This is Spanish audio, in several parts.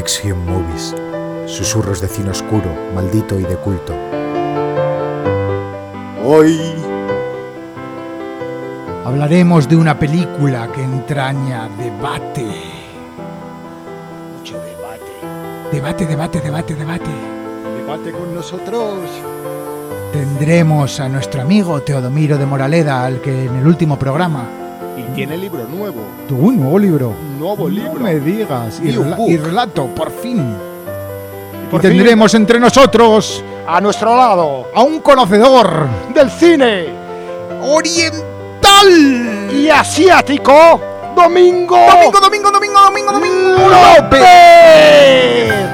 Nexium Movies, susurros de cine oscuro, maldito y de culto. Hoy hablaremos de una película que entraña debate. Mucho debate. Debate. Debate con nosotros. Tendremos a nuestro amigo Teodomiro de Moraleda, al que en el último programa... Y tiene libro nuevo. Tuvo un nuevo libro. Un nuevo libro. No me digas. Y relato, por fin. Y tendremos entre nosotros a nuestro lado a un conocedor del cine oriental y asiático, Domingo López.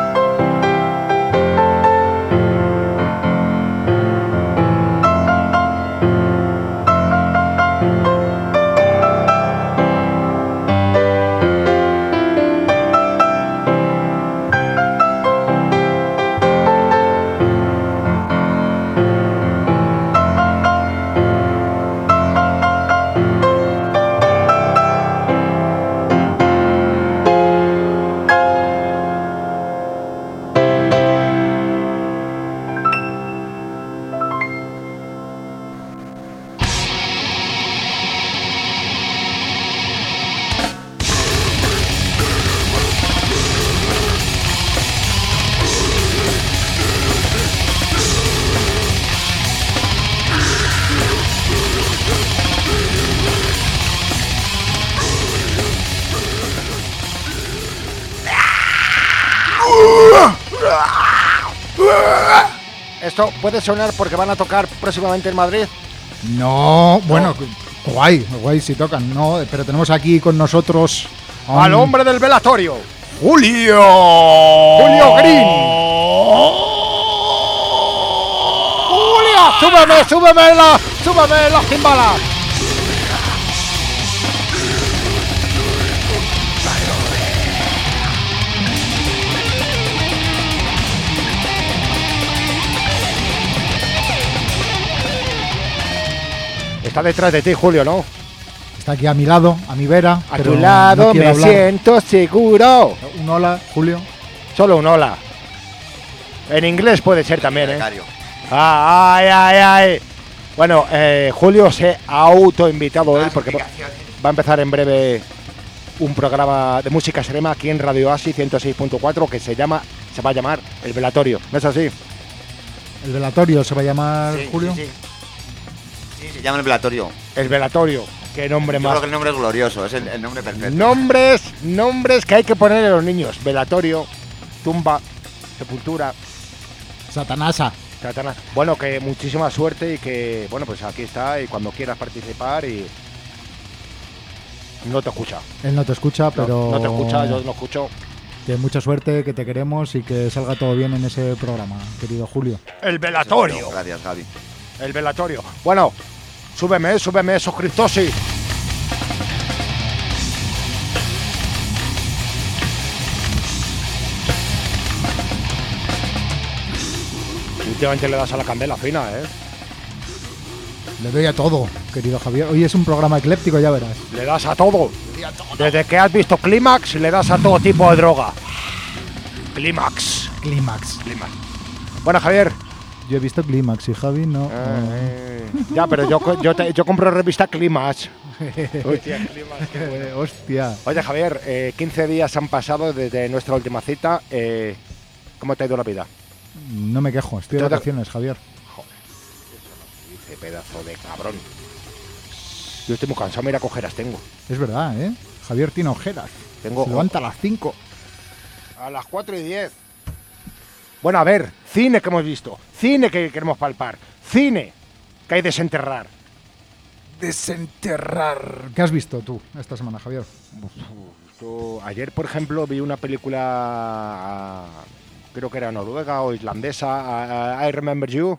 Esto puede sonar porque van a tocar próximamente en Madrid. No, bueno, guay si tocan, no, pero tenemos aquí con nosotros al hombre del velatorio, Julio Green. Julio, súbeme las timbalas. Está detrás de ti, Julio, ¿no? Está aquí a mi lado, a mi vera. A tu lado, no me siento seguro. Un hola, Julio. Solo un hola. En inglés puede ser también, ¿eh? Ay. Bueno, Julio se ha autoinvitado él porque va a empezar en breve un programa de música extrema aquí en Radio Oasis 106.4 que se va a llamar El Velatorio. ¿No es así? ¿El Velatorio se va a llamar, sí, Julio? Sí, se llama El Velatorio. El Velatorio. Qué nombre más. Creo que el nombre es glorioso, es el nombre perfecto. Nombres que hay que poner a los niños. Velatorio, tumba, sepultura. Satanasa. Bueno, que muchísima suerte y que, bueno, pues aquí está y cuando quieras participar y... No te escucha. Él no te escucha, pero... No te escucha, yo no escucho. Que mucha suerte, que te queremos y que salga todo bien en ese programa, querido Julio. El Velatorio. Gracias, Javi. El Velatorio. Bueno, súbeme esos Cristosi. Últimamente le das a la candela fina, ¿eh? Le doy a todo, querido Javier. Hoy es un programa ecléptico, ya verás. Le das a todo. Desde que has visto Clímax, le das a todo tipo de droga. Clímax. Bueno, Javier. Yo he visto Clímax y Javi no. Ya, pero yo compro revista Clímax. Hostia, Clímax, qué bueno. Hostia. Oye, Javier, 15 días han pasado desde nuestra última cita. ¿Cómo te ha ido la vida? No me quejo, estoy de vacaciones, Javier. Joder, eso no se dice, pedazo de cabrón. Yo estoy muy cansado, mira qué ojeras tengo. Es verdad, ¿eh? Javier tiene ojeras. Se levanta a las 5. A las 4:10. Bueno, a ver, cine que hemos visto, cine que queremos palpar, cine que hay que desenterrar. Desenterrar. ¿Qué has visto tú esta semana, Javier? Ayer, por ejemplo, vi una película, creo que era noruega o islandesa, I Remember You.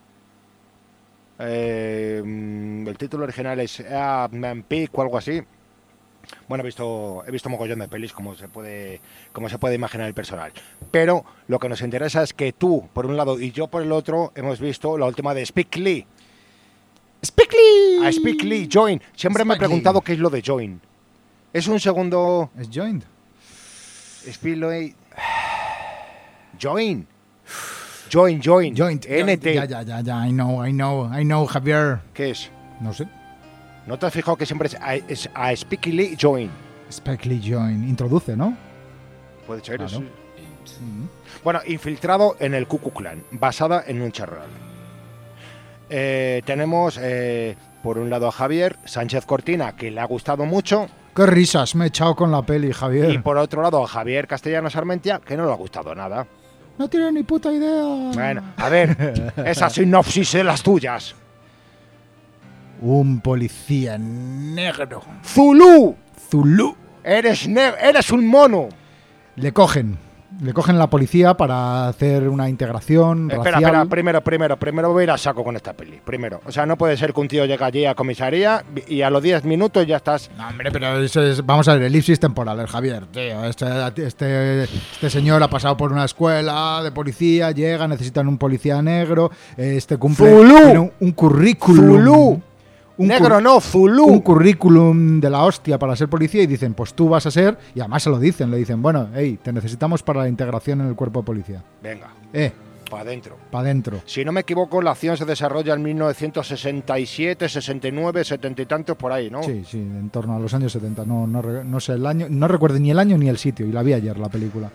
El título original es Man Peak o algo así. Bueno, he visto mogollón de pelis, como se puede imaginar el personal. Pero lo que nos interesa es que tú, por un lado, y yo por el otro, hemos visto la última de Spike Lee. ¡Spike Lee! A Spike Lee, Join. Siempre me he preguntado qué es lo de Join. ¿Es un segundo...? ¿Es Joined? Spillway. Join. Joint. NT. Ya. I know, Javier. ¿Qué es? No sé. ¿No te has fijado que siempre es a Spike Lee Join? Spike Lee Joint. Introduce, ¿no? Puede ser Claro. eso. Mm. Bueno, infiltrado en el Ku Klux Klan, basada en un hecho real. Tenemos, por un lado, a Javier Sánchez Cortina, que le ha gustado mucho. Qué risas me he echado con la peli, Y Javier. por otro lado, a Javier Castellanos Armentia, que no le ha gustado nada. No tiene ni puta idea. Bueno, a ver, esa sinopsis de las tuyas. Un policía negro. ¡Zulu! Zulu. ¡Eres un mono! Le cogen la policía para hacer una integración Espera, racial. primero voy a ir a saco con esta peli. Primero, o sea, no puede ser que un tío llegue allí a comisaría y a los 10 minutos ya estás... No, hombre, pero eso es, vamos a ver, elipsis temporales, Javier, tío. Este señor ha pasado por una escuela de policía, llega, necesitan un policía negro, cumple ¡Zulu! tiene un currículum. ¡Zulu! Negro no, Zulu. Un currículum de la hostia para ser policía y dicen, pues tú vas a ser, y además se lo dicen, le dicen, bueno, hey, te necesitamos para la integración en el cuerpo de policía. Venga, para adentro. Para adentro. Si no me equivoco, la acción se desarrolla en 1967, 69, 70 y tantos por ahí, ¿no? Sí, en torno a los años 70. No sé el año, no recuerdo ni el año ni el sitio, y la vi ayer, la película.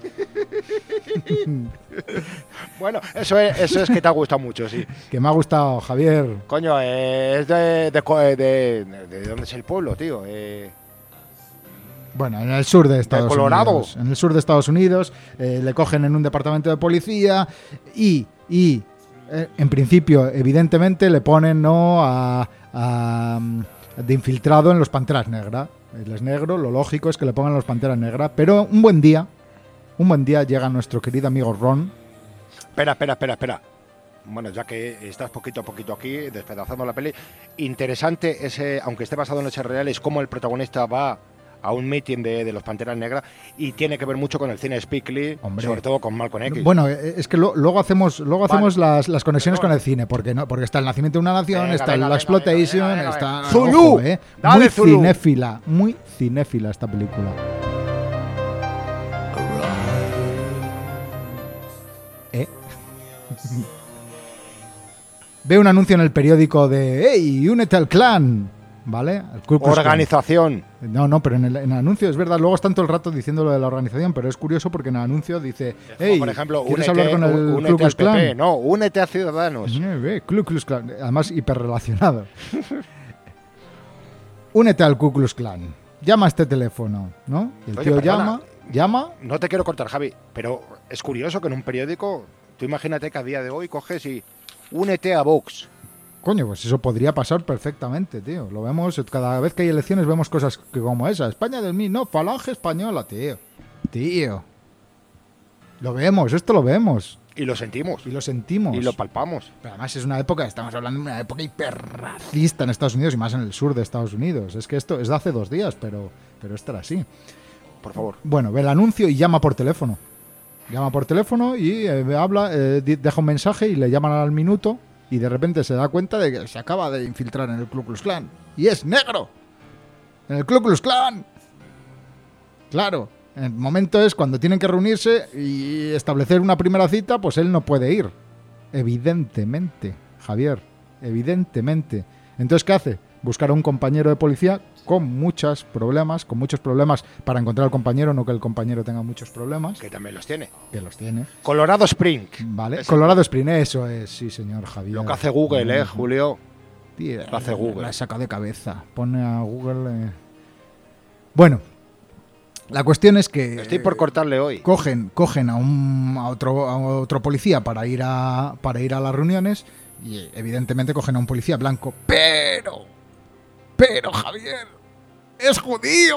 Bueno, eso es que te ha gustado mucho, sí. Que me ha gustado, Javier. Coño, es de dónde es el pueblo, tío. Bueno, en el sur de Estados Colorado. Unidos. En el sur de Estados Unidos, le cogen en un departamento de policía y en principio, evidentemente, le ponen de infiltrado en los Panteras Negras. Él es negro, lo lógico es que le pongan los Panteras Negras, pero un buen día llega nuestro querido amigo Ron. Espera. Bueno, ya que estás poquito a poquito aquí, despedazando la peli, interesante ese, aunque esté basado en hechos reales, cómo el protagonista va a un meeting de los Panteras Negras y tiene que ver mucho con el cine Spike Lee, Hombre. sobre todo con Malcolm X. Bueno, es que luego hacemos las conexiones con el cine, porque está el nacimiento de una nación, está la exploitation, está Zulu. ojo, Dale, muy Zulu. muy cinéfila esta película. Ve un anuncio en el periódico de ¡Hey, únete al clan! ¿Vale? Al Ku Klux Klan. Organización. No, pero en el anuncio es verdad, luego están todo el rato diciendo lo de la organización, pero es curioso porque en el anuncio dice hey, por ejemplo, ¿quieres únete, hablar con el Ku únete Klux al PP. Klan? No, únete a Ciudadanos. Ku Klux Klan, además hiperrelacionado. Únete al Ku Klux Klan. Llama a este teléfono, ¿no? Y el Oye, tío perdona. llama. No te quiero cortar, Javi, pero es curioso que en un periódico, tú imagínate que a día de hoy coges y únete a Vox. Coño, pues eso podría pasar perfectamente, tío. Lo vemos, cada vez que hay elecciones vemos cosas como esa. España del mí, no, Falange Española, tío. Lo vemos, esto lo vemos. Y lo sentimos. Y lo sentimos. Y lo palpamos. Pero además es una época, estamos hablando de una época hiperracista en Estados Unidos y más en el sur de Estados Unidos. Es que esto es de hace 2 días, pero esto era así. Por favor. Bueno, ve el anuncio y llama por teléfono. Llama por teléfono y habla, deja un mensaje y le llaman al minuto y de repente se da cuenta de que se acaba de infiltrar en el Ku Klux Klan. ¡Y es negro! ¡En el Ku Klux Klan! Claro, el momento es cuando tienen que reunirse y establecer una primera cita, pues él no puede ir. Evidentemente, Javier, evidentemente. Entonces, ¿qué hace? Buscar a un compañero de policía con muchos problemas para encontrar al compañero, no que el compañero tenga muchos problemas. Que también los tiene. Que los tiene. Colorado Spring. Vale, Ese. Colorado Spring, eso es, sí, señor Javier. Lo que hace Google, Julio. Tío, Lo hace Google. La he sacado de cabeza. Pone a Google. Bueno, la cuestión es que Estoy por cortarle hoy. cogen a otro policía para ir a las reuniones y evidentemente cogen a un policía blanco. Pero Javier, es judío.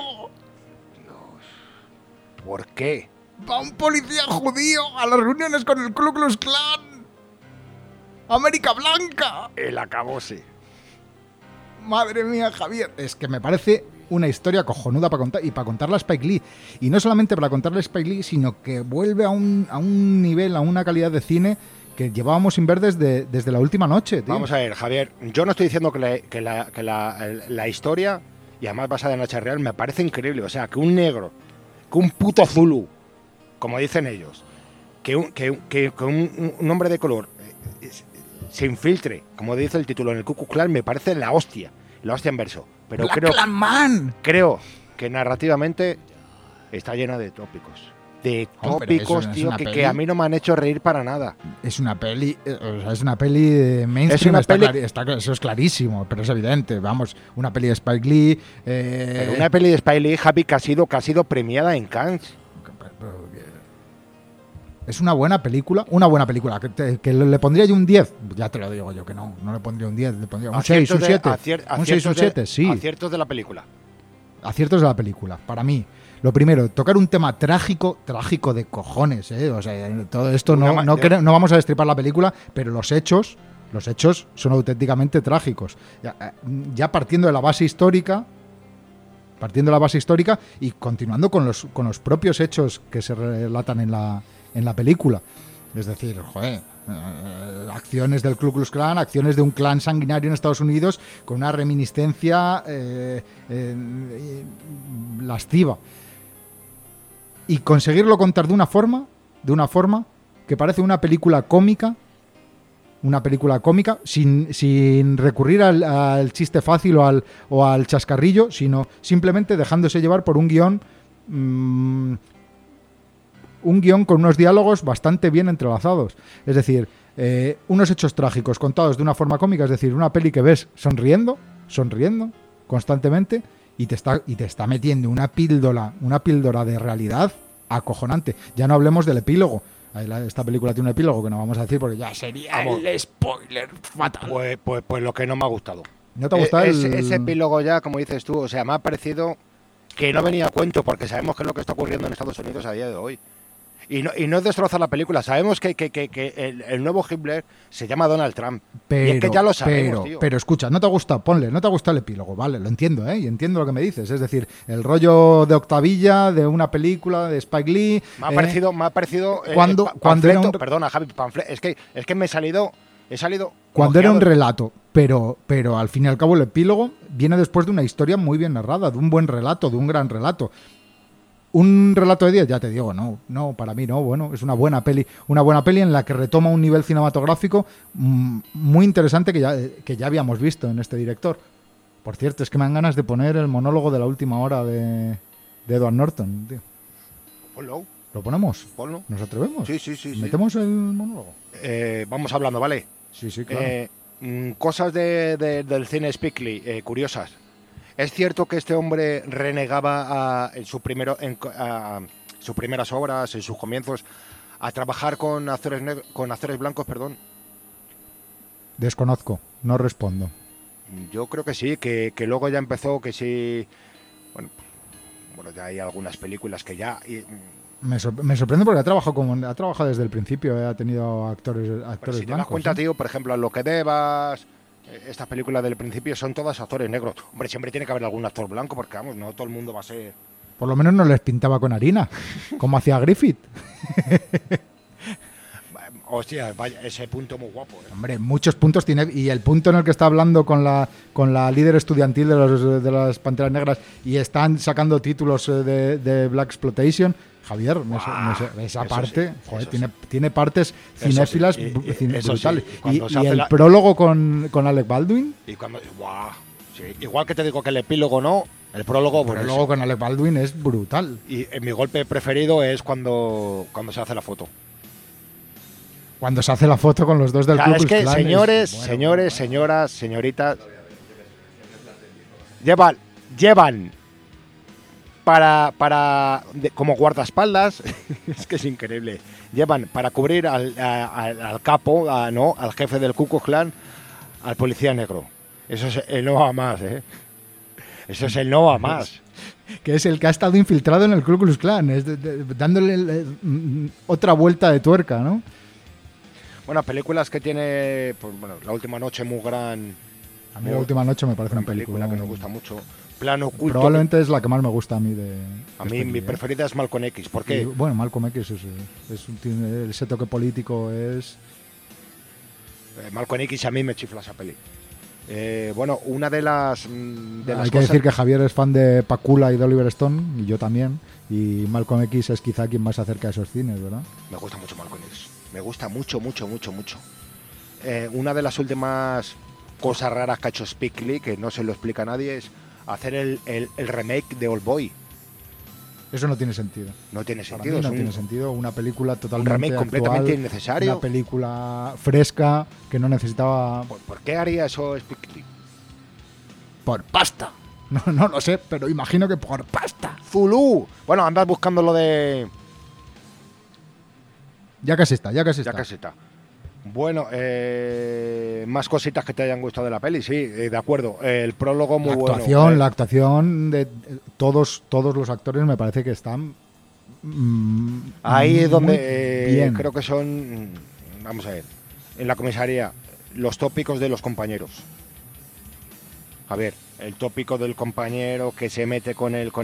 ¿Por qué? Va un policía judío a las reuniones con el Ku Klux Klan. América Blanca. El acabose. Madre mía, Javier. Es que me parece una historia cojonuda para contar y para contarla a Spike Lee. Y no solamente para contarla a Spike Lee, sino que vuelve a un nivel, a una calidad de cine que llevábamos sin ver desde la última noche, tío. Vamos a ver, Javier. Yo no estoy diciendo que la historia, y además basada en la hecha real, me parece increíble. O sea, que un negro, que un puto Zulu, como dicen ellos, que un hombre de color se infiltre, como dice el título, en el Ku Klux Klan, me parece la hostia en verso. Pero creo que narrativamente está llena de tópicos. De tópicos, tío, que a mí no me han hecho reír para nada. Es una peli, es una peli de mainstream, eso es clarísimo, pero es evidente. Vamos, una peli de Spike Lee. Pero una peli de Spike Lee, Javi, que ha sido premiada en Cannes. Es una buena película, que le pondría yo un 10, ya te lo digo yo que no le pondría un 10, le pondría un 6, un 7. Un 6, un 7, sí. Aciertos de la película. Aciertos de la película, para mí. Lo primero, tocar un tema trágico de cojones, ¿eh? O sea, todo esto no vamos a destripar la película, pero los hechos son auténticamente trágicos. Ya partiendo de la base histórica y continuando con los propios hechos que se relatan en la película. Es decir, acciones del Ku Klux Klan, acciones de un clan sanguinario en Estados Unidos con una reminiscencia lasciva. Y conseguirlo contar de una forma que parece una película cómica, sin recurrir al chiste fácil o al chascarrillo, sino simplemente dejándose llevar por un guión con unos diálogos bastante bien entrelazados. Es decir, unos hechos trágicos contados de una forma cómica, es decir, una peli que ves sonriendo constantemente y te está metiendo una píldora de realidad acojonante. Ya no hablemos del epílogo. Esta película tiene un epílogo que no vamos a decir porque ya sería el spoiler fatal. Pues lo que no me ha gustado. ¿No te ha gustado ese epílogo ya, como dices tú? O sea, me ha parecido que no venía a cuento porque sabemos qué es lo que está ocurriendo en Estados Unidos a día de hoy. Y no es destrozar la película. Sabemos que el nuevo Hitler se llama Donald Trump. Y es que ya lo sabemos, tío. Pero escucha, no te gusta el epílogo, vale, lo entiendo, y entiendo lo que me dices. Es decir, el rollo de octavilla de una película de Spike Lee. Me ha parecido cuando era perdona, Javi, es que me he salido cuando era un relato, pero al fin y al cabo el epílogo viene después de una historia muy bien narrada, de un buen relato, de un gran relato. Un relato de 10, ya te digo, no, para mí no, bueno, es una buena peli en la que retoma un nivel cinematográfico muy interesante que ya habíamos visto en este director. Por cierto, es que me dan ganas de poner el monólogo de la última hora de Edward Norton, tío. Ponlo. ¿Lo ponemos? Ponlo. ¿Nos atrevemos? Sí. ¿Metemos el monólogo? Vamos hablando, ¿vale? Sí, claro. Cosas del cine Spike Lee, curiosas. Es cierto que este hombre renegaba en sus primeras obras, en sus comienzos, a trabajar con actores blancos, perdón. Desconozco, no respondo. Yo creo que sí, que luego ya empezó, que sí. Bueno, ya hay algunas películas que ya. Me sorprende porque ha trabajado desde el principio, ha tenido actores blancos. Si te das cuenta, tío, por ejemplo, en Lo que debas. Estas películas del principio son todas actores negros. Hombre, siempre tiene que haber algún actor blanco porque, vamos, no todo el mundo va a ser... Por lo menos no les pintaba con harina, como hacía Griffith. Hostia, vaya, ese punto muy guapo. Hombre, muchos puntos tiene. Y el punto en el que está hablando con la líder estudiantil de las Panteras Negras y están sacando títulos de Black Exploitation... Javier, esa parte, sí, joder, tiene partes cinéfilas brutales. Sí. Y el prólogo con Alec Baldwin. Igual que te digo que el epílogo no, el prólogo... El prólogo con Alec Baldwin es brutal. Y mi golpe preferido es cuando se hace la foto. Cuando se hace la foto con los dos del Ku Klux Klan. Es que, señoras, señoritas, llevan como guardaespaldas, es que es increíble, llevan para cubrir al capo, al jefe del Ku Klux Klan, al policía negro. Eso es el no va más, Eso es el no va más. Que es el que ha estado infiltrado en el Ku Klux Klan, dándole otra vuelta de tuerca, ¿no? Bueno, películas que tiene, pues bueno, La última noche, muy gran. A mí La última noche me parece una película que nos gusta mucho. Plano oculto. Probablemente es la que más me gusta a mí A mí mi preferida es Malcolm X. ¿Por qué? Bueno, Malcolm X tiene ese toque político es... Malcolm X a mí me chifla esa peli. Bueno, una de las Hay que cosas... decir que Javier es fan de Pakula y de Oliver Stone, y yo también. Y Malcolm X es quizá quien más se acerca a esos cines, ¿verdad? Me gusta mucho Malcolm X. Me gusta mucho, mucho, mucho, mucho. Una de las últimas cosas raras que ha hecho Spike Lee, que no se lo explica a nadie, es hacer el remake de Old Boy. Eso no tiene sentido. No tiene Para sentido. mí no tiene sentido. Una película totalmente remake actual, completamente innecesario. Una película fresca que no necesitaba... ¿Por qué haría eso Spike Lee? Por pasta. No lo sé, pero imagino que por pasta. ¡Zulu! Bueno, andas buscando lo de... Ya casi está. Ya casi está. Bueno, más cositas que te hayan gustado de la peli, sí, de acuerdo. El prólogo muy bueno. La actuación de todos los actores me parece que están ahí es donde bien. creo que son, vamos a ver, en la comisaría, los tópicos de los compañeros. A ver, el tópico del compañero que se mete con el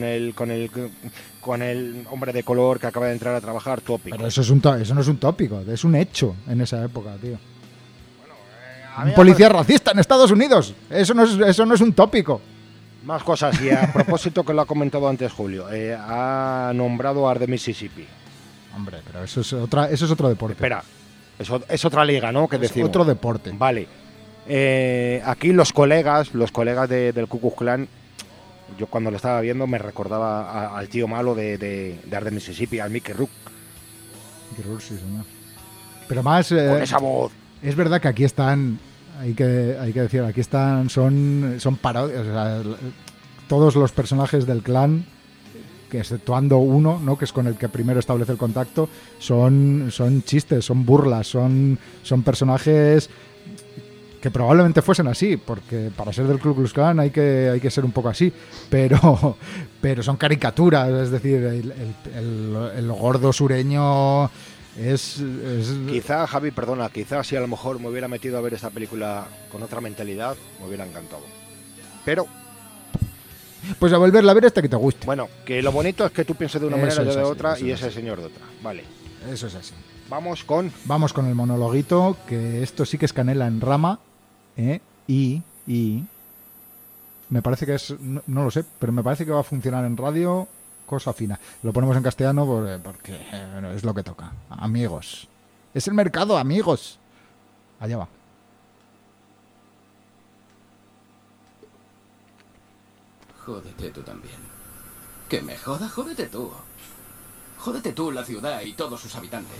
hombre de color que acaba de entrar a trabajar, tópico. Pero eso no es un tópico, es un hecho en esa época, tío. Un mí policía racista en Estados Unidos. Eso no es un tópico. Más cosas, y a propósito que lo ha comentado antes Julio, ha nombrado a Art de Mississippi. Hombre, pero eso es otro deporte. Espera, es otra liga, ¿no? ¿Qué decimos? Otro deporte. Vale. Aquí los colegas del Ku Klux Klan, yo cuando lo estaba viendo me recordaba al tío malo de Art de Mississippi, al Mickey Rourke. Mickey Rourke, sí, señor. Pero más... Con esa voz. Es verdad que aquí están, hay que decir, aquí están, son parodias, o sea, todos los personajes del clan, que exceptuando uno, ¿no?, que es con el que primero establece el contacto, son chistes, son burlas, son personajes que probablemente fuesen así, porque para ser del Ku Klux Klan hay que ser un poco así, pero son caricaturas, es decir, el gordo sureño... Quizá, Javi, perdona, quizá si a lo mejor me hubiera metido a ver esta película con otra mentalidad, me hubiera encantado. Pero... pues a volverla a ver hasta que te guste. Bueno, que lo bonito es que tú pienses de una manera, yo de otra, y ese señor de otra. Vale. Eso es así. Vamos con el monologuito, que esto sí que es canela en rama, y me parece que es, no lo sé, pero me parece que va a funcionar en radio... cosa fina. Lo ponemos en castellano porque bueno, es lo que toca. Amigos. Es el mercado, amigos. Allá va. Jódete tú también. ¿Que me joda? Jódete tú. Jódete tú, la ciudad y todos sus habitantes.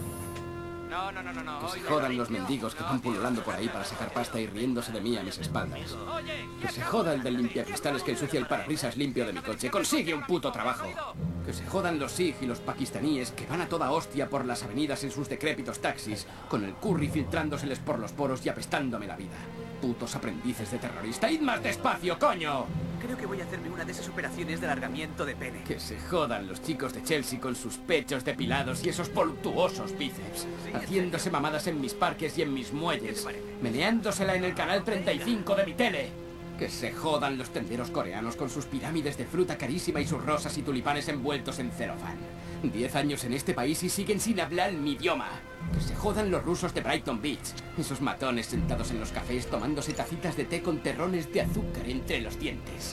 No. Que se jodan los mendigos que van pululando por ahí para sacar pasta y riéndose de mí a mis espaldas. Que se joda el del limpiacristales que ensucia el parabrisas limpio de mi coche. Consigue un puto trabajo. Que se jodan los Sikh y los pakistaníes que van a toda hostia por las avenidas en sus decrépitos taxis, con el curry filtrándoseles por los poros y apestándome la vida. Putos aprendices de terrorista. ¡Id más despacio, coño! Creo que voy a hacerme una de esas operaciones de alargamiento de pene. Que se jodan los chicos de Chelsea con sus pechos depilados y esos voluptuosos bíceps, haciéndose mamadas en mis parques y en mis muelles, meneándosela en el canal 35 de mi tele. Que se jodan los tenderos coreanos con sus pirámides de fruta carísima y sus rosas y tulipanes envueltos en celofán. 10 años en este país y siguen sin hablar mi idioma. Que se jodan los rusos de Brighton Beach. Esos matones sentados en los cafés tomándose tacitas de té con terrones de azúcar entre los dientes.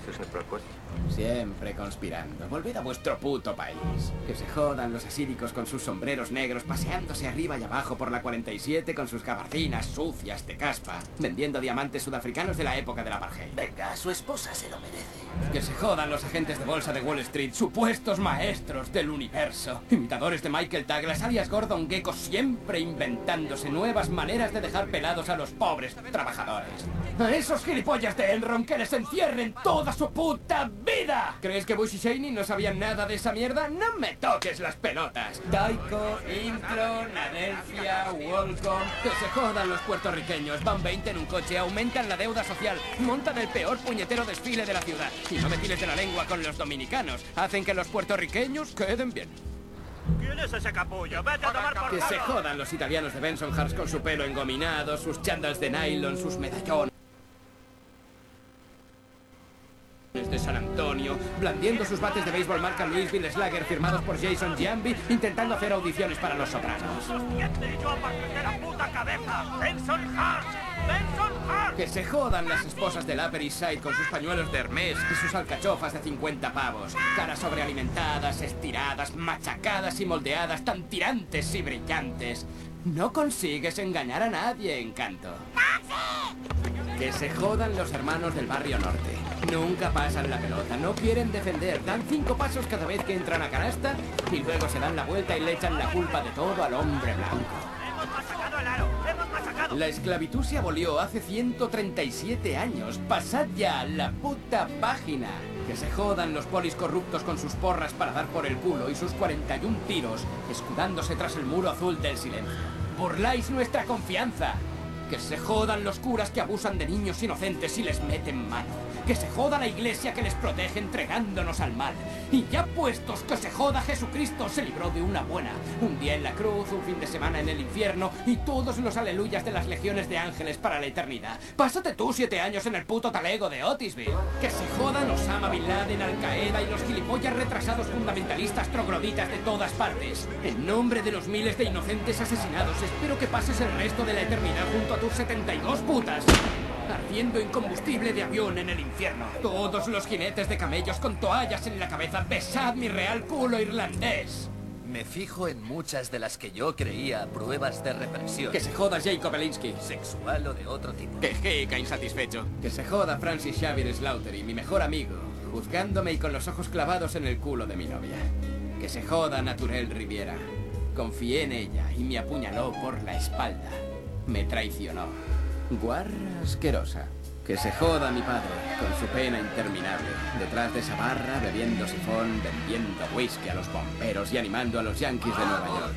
Siempre conspirando. Volved a vuestro puto país. Que se jodan los asíricos con sus sombreros negros paseándose arriba y abajo por la 47 con sus gabardinas sucias de caspa, vendiendo diamantes sudafricanos de la época del apartheid. Venga, su esposa se lo merece. Que se jodan los agentes de bolsa de Wall Street, supuestos maestros del universo, imitadores de Michael Douglas, alias Gordon Gekko, siempre inventándose nuevas maneras de dejar pelados a los pobres trabajadores. A esos gilipollas de Enron que les encierren toda su puta vida. ¿Crees que Bush y Cheney no sabían nada de esa mierda? No me toques las pelotas. Tyco, Intro, Nadelphia, Walcom. Que se jodan los puertorriqueños. Van 20 en un coche, aumentan la deuda social, montan el peor puñetero desfile de la ciudad. Y no me tires de la lengua con los dominicanos. Hacen que los puertorriqueños queden bien. ¿Quién es ese capullo? ¡Vete a tomar por Que se culo! jodan los italianos de Bensonhurst con su pelo engominado, sus chándals de nylon, sus medallones de San Antonio, blandiendo sus bates de béisbol marca Louisville Slugger firmados por Jason Giambi, intentando hacer audiciones para Los Sopranos. Que se jodan las esposas del Upper East Side con sus pañuelos de Hermès y sus alcachofas de 50 pavos. Caras sobrealimentadas, estiradas, machacadas y moldeadas, tan tirantes y brillantes. No consigues engañar a nadie, Encanto. Que se jodan los hermanos del barrio norte. Nunca pasan la pelota, no quieren defender, dan 5 pasos cada vez que entran a canasta y luego se dan la vuelta y le echan la culpa de todo al hombre blanco. La esclavitud se abolió hace 137 años. Pasad ya a la puta página. Que se jodan los polis corruptos con sus porras para dar por el culo y sus 41 tiros, escudándose tras el muro azul del silencio. Burláis nuestra confianza. Que se jodan los curas que abusan de niños inocentes y les meten mano. Que se joda la iglesia que les protege entregándonos al mal. Y ya puestos, que se joda Jesucristo, se libró de una buena. Un día en la cruz, un fin de semana en el infierno y todos los aleluyas de las legiones de ángeles para la eternidad. Pásate tú 7 años en el puto talego de Otisville. Que se jodan Osama Bin Laden, Al Qaeda y los gilipollas retrasados fundamentalistas trogloditas de todas partes. En nombre de los miles de inocentes asesinados, espero que pases el resto de la eternidad junto a tus 72 putas. Ardiendo en combustible de avión en el infierno. Todos los jinetes de camellos con toallas en la cabeza. Besad mi real culo irlandés. Me fijo en muchas de las que yo creía pruebas de represión. Que se joda Jacob Elinsky. Sexual o de otro tipo. Que jica insatisfecho. Que se joda Francis Xavier Slaughter y mi mejor amigo, juzgándome y con los ojos clavados en el culo de mi novia. Que se joda Naturel Riviera. Confié en ella y me apuñaló por la espalda. Me traicionó. Guarra asquerosa. Que se joda mi padre, con su pena interminable, detrás de esa barra, bebiendo sifón, vendiendo whisky a los bomberos y animando a los Yankees de Nueva York.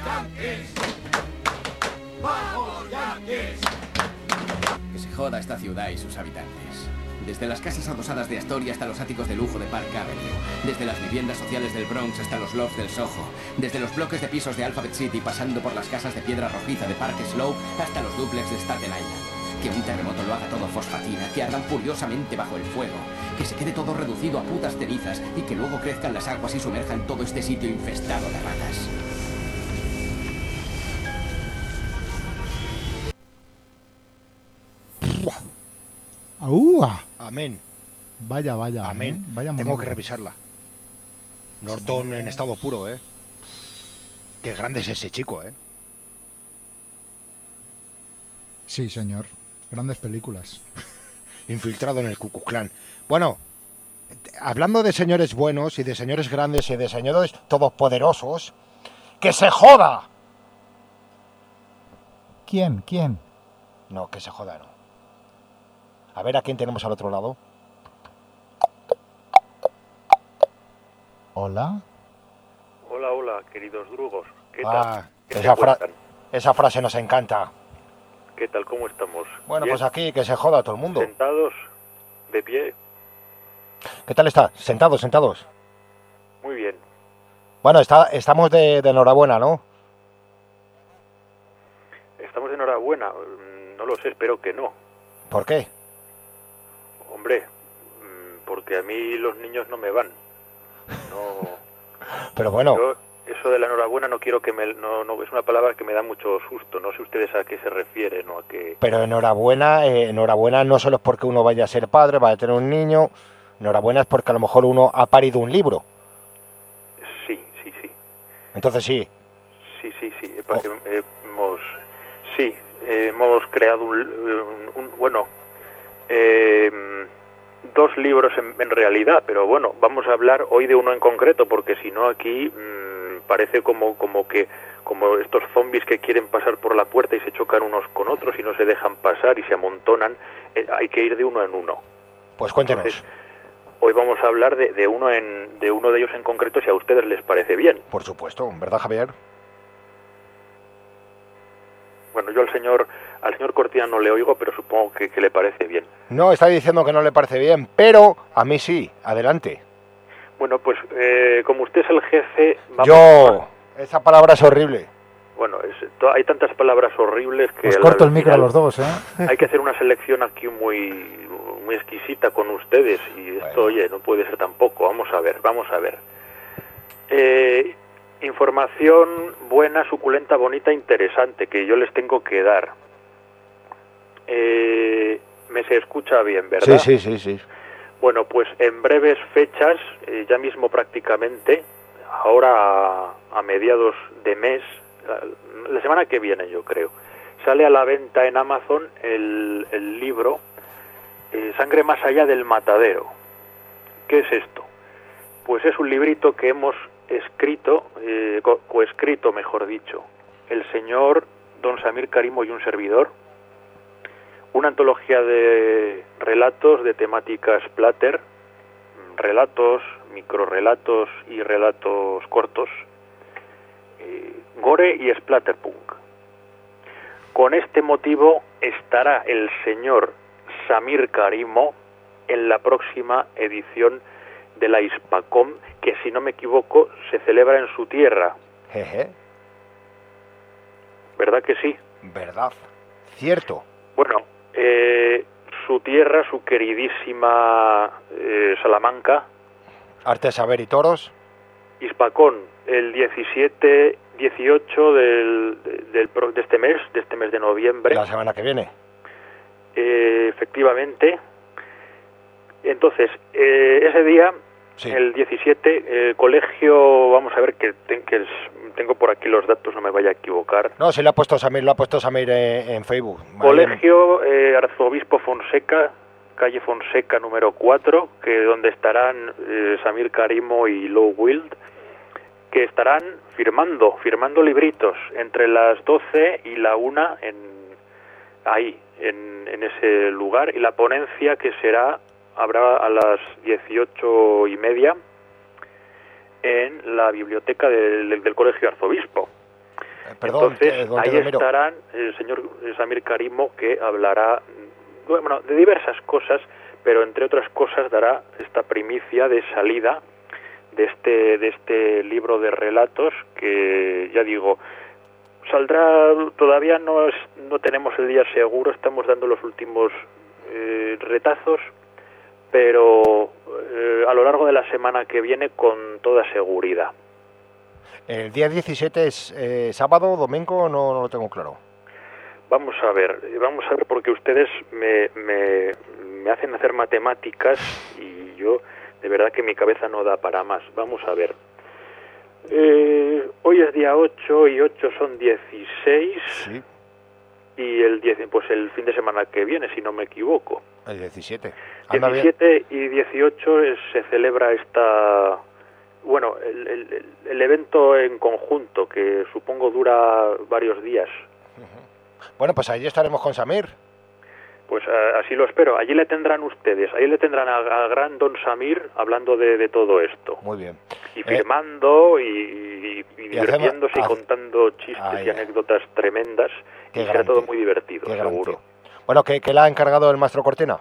¡Vamos, Yankees! Que se joda esta ciudad y sus habitantes. Desde las casas adosadas de Astoria hasta los áticos de lujo de Park Avenue. Desde las viviendas sociales del Bronx hasta los lofts del Soho. Desde los bloques de pisos de Alphabet City pasando por las casas de piedra rojiza de Park Slope hasta los dúplex de Staten Island. Que un terremoto lo haga todo fosfatina, que ardan furiosamente bajo el fuego, que se quede todo reducido a putas cenizas y que luego crezcan las aguas y sumerjan todo este sitio infestado de ratas. ¡Aúa! Amén. Vaya, vaya. Amén. Vaya Tengo monólogo. que revisarla. Norton en estado puro, ¿eh? Qué grande es ese chico, ¿eh? Sí, señor. Grandes películas. Infiltrado en el Ku Klux Klan. Bueno, hablando de señores buenos y de señores grandes y de señores todopoderosos, ¡que se joda! ¿Quién? ¿Quién? No, que se joda, no. A ver a quién tenemos al otro lado. ¿Hola? Hola, hola, queridos drugos. ¿Qué Ah, tal? ¿Qué esa, te cuentan? esa frase nos encanta. ¿Qué tal? ¿Cómo estamos? Bueno, ¿Bien? pues aquí, que se joda todo el mundo. ¿Sentados? ¿De pie? ¿Qué tal está? Sentados, sentados. Muy bien. Bueno, estamos de enhorabuena, ¿no? ¿Estamos de enhorabuena? No lo sé, espero que no. ¿Por qué? Hombre, porque a mí los niños no me van. No. Pero bueno, Yo, eso de la enhorabuena no quiero que me... No, es una palabra que me da mucho susto. No sé ustedes a qué se refieren o a qué... pero enhorabuena no solo es porque uno vaya a ser padre, vaya a tener un niño. Enhorabuena es porque a lo mejor uno ha parido un libro. Sí. Entonces sí. Sí. Hemos creado dos libros en realidad, pero bueno, vamos a hablar hoy de uno en concreto, porque si no aquí parece como estos zombies que quieren pasar por la puerta y se chocan unos con otros y no se dejan pasar y se amontonan. Hay que ir de uno en uno. Pues cuéntenos. Entonces, hoy vamos a hablar de uno de ellos en concreto, si a ustedes les parece bien. Por supuesto, ¿verdad, Javier? Bueno, yo al señor Cortina no le oigo, pero supongo que le parece bien. No, está diciendo que no le parece bien, pero a mí sí. Adelante. Bueno, pues como usted es el jefe... Esa palabra es horrible. Bueno, hay tantas palabras horribles que... Os corto el micro a los dos, ¿eh? Hay que hacer una selección aquí muy muy exquisita con ustedes y esto, oye, no puede ser tampoco. Vamos a ver. Información buena, suculenta, bonita, interesante que yo les tengo que dar. Me se escucha bien, ¿verdad? Sí. Bueno, pues en breves fechas, ya mismo prácticamente, ahora a mediados de mes, la semana que viene yo creo, sale a la venta en Amazon el libro Sangre más allá del matadero. ¿Qué es esto? Pues es un librito que hemos escrito, coescrito mejor dicho, el señor don Samir Karimo y un servidor, una antología de relatos de temática splatter, relatos, microrelatos y relatos cortos, gore y splatterpunk. Con este motivo estará el señor Samir Karimo en la próxima edición de la Hispacom, que si no me equivoco se celebra en su tierra. Jeje. ¿Verdad que sí? Verdad. Cierto. Bueno, su tierra, su queridísima Salamanca. Arte, saber y toros. Hispacón, el 17, 18 de este mes de noviembre. La semana que viene. Efectivamente. Entonces, ese día, sí. El 17, colegio, vamos a ver que tengo por aquí los datos, no me vaya a equivocar. No, sí lo ha puesto Samir en Facebook. Colegio Arzobispo Fonseca, calle Fonseca número 4, que donde estarán Samir Karimo y Lou Wild, que estarán firmando libritos entre las 12 y la 1 en ese lugar, y la ponencia que habrá a las 18:30 en la biblioteca del Colegio Arzobispo. Entonces, ahí estarán el señor Samir Karimo, que hablará de diversas cosas, pero entre otras cosas dará esta primicia de salida de este libro de relatos que, ya digo, saldrá, todavía no tenemos el día seguro, estamos dando los últimos retazos, pero a lo largo de la semana que viene con toda seguridad. ¿El día 17 es sábado, domingo? No lo tengo claro. Vamos a ver porque ustedes me hacen hacer matemáticas y yo de verdad que mi cabeza no da para más. Vamos a ver. Hoy es día 8 y 8 son 16. Sí. Y el 10, pues el fin de semana que viene, si no me equivoco. El 17. 17 y 18 se celebra el evento en conjunto, que supongo dura varios días. Bueno, pues allí estaremos con Samir. Pues así lo espero. Allí le tendrán ustedes, allí le tendrán al gran don Samir hablando de todo esto. Muy bien. Y firmando y divirtiéndose y contando chistes y anécdotas tremendas. Y será todo muy divertido, seguro. Bueno, ¿qué le ha encargado el maestro Cortina?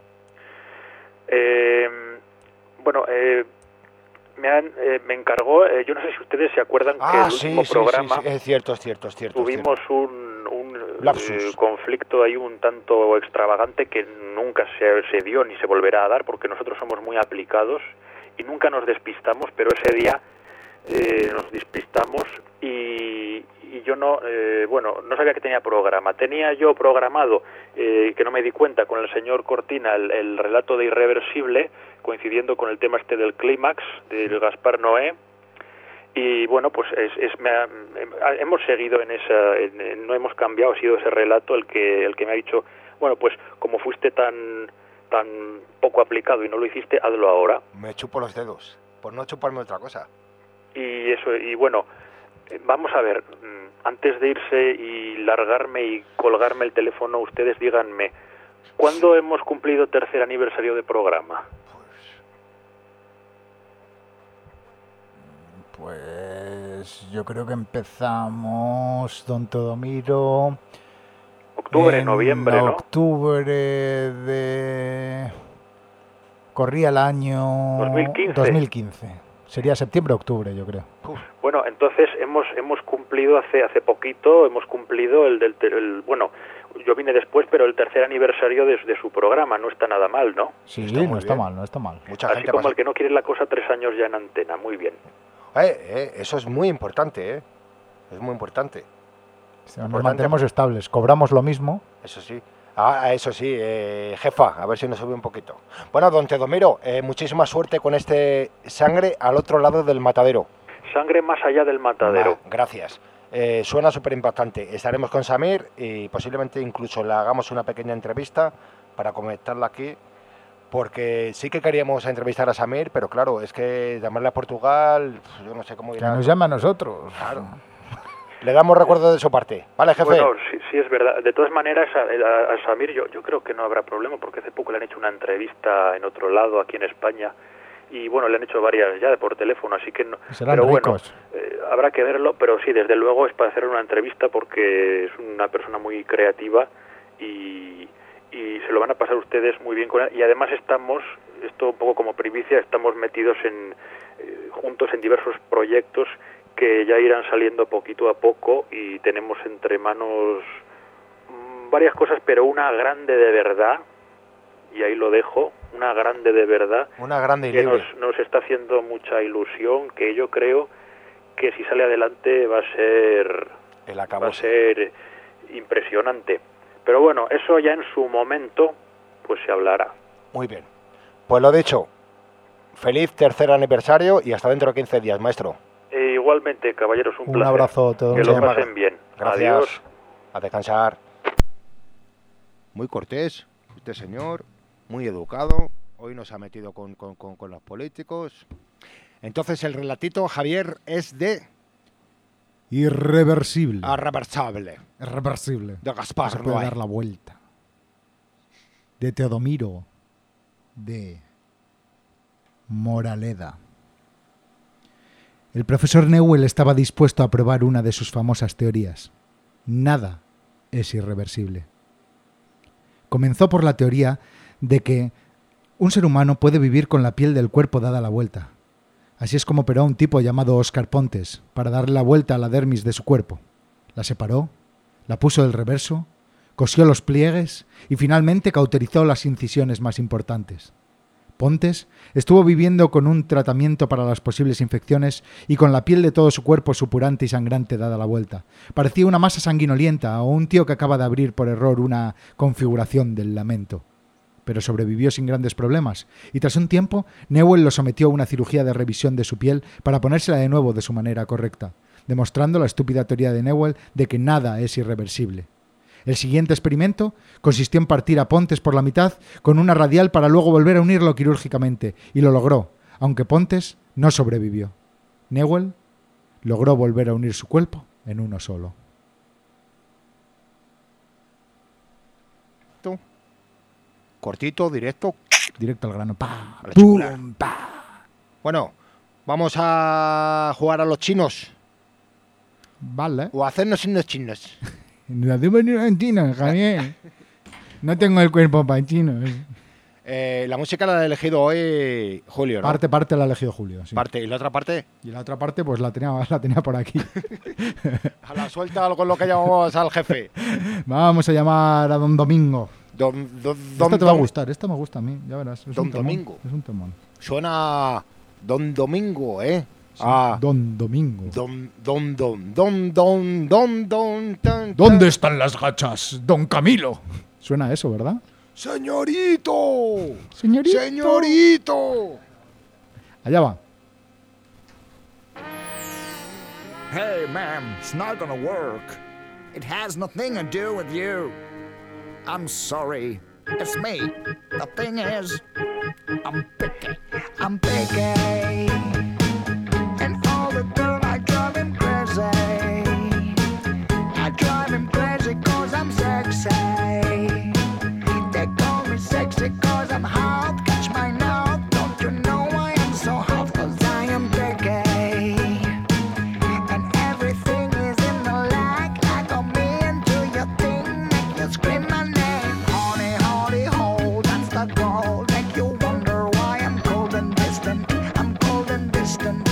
Me encargó, yo no sé si ustedes se acuerdan que el último programa... Sí, es cierto. Tuvimos un conflicto ahí un tanto extravagante que nunca se dio ni se volverá a dar, porque nosotros somos muy aplicados y nunca nos despistamos, pero ese día nos despistamos y yo no sabía que tenía programa. Tenía yo programado, que no me di cuenta, con el señor Cortina, el relato de Irreversible, coincidiendo con el tema del clímax del Gaspar Noé. Y bueno, pues hemos seguido no hemos cambiado, ha sido ese relato el que me ha dicho, bueno, pues como fuiste tan poco aplicado y no lo hiciste, hazlo ahora. Me chupo los dedos, por no chuparme otra cosa. Y bueno, vamos a ver, antes de irse y largarme y colgarme el teléfono, ustedes díganme, ¿cuándo hemos cumplido tercer aniversario de programa? Pues yo creo que empezamos, don Teodomiro... Octubre, noviembre, ¿no? Corría el año... 2015. 2015. Sería septiembre, octubre, yo creo. Bueno, entonces hemos cumplido hace poquito, hemos cumplido bueno, yo vine después, pero el tercer aniversario de su programa. No está nada mal, ¿no? Sí, no está mal. Mucha Así gente como pasa. el que no quiere la cosa, 3 años ya en antena. Muy bien. Eso es muy importante, es muy importante. Nos mantenemos estables, cobramos lo mismo. Eso sí. Eso sí, jefa, a ver si nos sube un poquito. Bueno, don Teodomiro, muchísima suerte con este Sangre al otro lado del matadero. Sangre más allá del matadero. Gracias. Suena súper impactante. Estaremos con Samir y posiblemente incluso le hagamos una pequeña entrevista para comentarla aquí, porque sí que queríamos entrevistar a Samir, pero claro, es que llamarle a Portugal, yo no sé cómo irá. Que nos llame a nosotros. Claro. Le damos recuerdo de su parte. ¿Vale, jefe? Bueno, sí es verdad. De todas maneras, a Samir yo creo que no habrá problema, porque hace poco le han hecho una entrevista en otro lado, aquí en España, y bueno, le han hecho varias ya por teléfono, así que no. Serán pero ricos. Bueno, habrá que verlo, pero sí, desde luego es para hacer una entrevista, porque es una persona muy creativa y se lo van a pasar ustedes muy bien con él. Y además estamos, esto un poco como primicia, estamos metidos juntos en diversos proyectos que ya irán saliendo poquito a poco, y tenemos entre manos varias cosas, pero una grande de verdad, y ahí lo dejo, una grande de verdad, una grande y que libre. nos está haciendo mucha ilusión, que yo creo que si sale adelante va a ser impresionante. Pero bueno, eso ya en su momento pues se hablará. Muy bien. Pues lo dicho, feliz tercer aniversario y hasta dentro de 15 días, maestro. Igualmente, caballeros, un placer. Abrazo, que lo pasen bien. Gracias. Adiós. A descansar. Muy cortés, este señor, muy educado. Hoy nos ha metido con los políticos. Entonces el relatito, Javier, es de... Irreversible. Irreversible. De Gaspar. Se puede dar la vuelta. De Teodomiro. De Moraleda. El profesor Newell estaba dispuesto a probar una de sus famosas teorías. Nada es irreversible. Comenzó por la teoría de que un ser humano puede vivir con la piel del cuerpo dada la vuelta. Así es como operó un tipo llamado Oscar Pontes para darle la vuelta a la dermis de su cuerpo. La separó, la puso del reverso, cosió los pliegues y finalmente cauterizó las incisiones más importantes. Pontes estuvo viviendo con un tratamiento para las posibles infecciones y con la piel de todo su cuerpo supurante y sangrante dada la vuelta. Parecía una masa sanguinolienta o un tío que acaba de abrir por error una configuración del lamento. Pero sobrevivió sin grandes problemas, y tras un tiempo, Newell lo sometió a una cirugía de revisión de su piel para ponérsela de nuevo de su manera correcta, demostrando la estúpida teoría de Newell de que nada es irreversible. El siguiente experimento consistió en partir a Pontes por la mitad con una radial para luego volver a unirlo quirúrgicamente, y lo logró, aunque Pontes no sobrevivió. Newell logró volver a unir su cuerpo en uno solo. Cortito, directo. Directo al grano. ¡Pah! A la ¡Pum! chular. ¡Pah! Bueno, vamos a jugar a los chinos. Vale. O a hacernos unos chinos. No hacemos ni en chino, Javier. No tengo el cuerpo para chinos. La música la ha elegido hoy Julio, ¿no? Parte la ha elegido Julio. Sí. Parte. ¿Y la otra parte? Y la otra parte, pues la tenía por aquí. A la suelta algo en lo que llamamos al jefe. Vamos a llamar a Don Domingo. Esta te va a gustar, esta me gusta a mí, ya verás. Don Domingo. Es un temón. Suena Don Domingo, ¿eh? Sí, Don Domingo. ¿Dónde están las gachas, Don Camilo? Suena eso, ¿verdad? ¡Señorito! ¡Señorito! ¡Señorito! Allá va. Hey, ma'am, it's not gonna work. It has nothing to do with you. I'm sorry. It's me. The thing is, I'm picky. I'm picky. And all the girls, I drive him crazy. I drive him crazy cause I'm sexy. They call me sexy cause I'm hot. Catch my nose. Don't you know I am so hot cause I am picky. And everything is in the lag. Like on me into your thing. Make you scream my name. Honey, honey, ho. That's the goal. Make you wonder why I'm cold and distant. I'm cold and distant.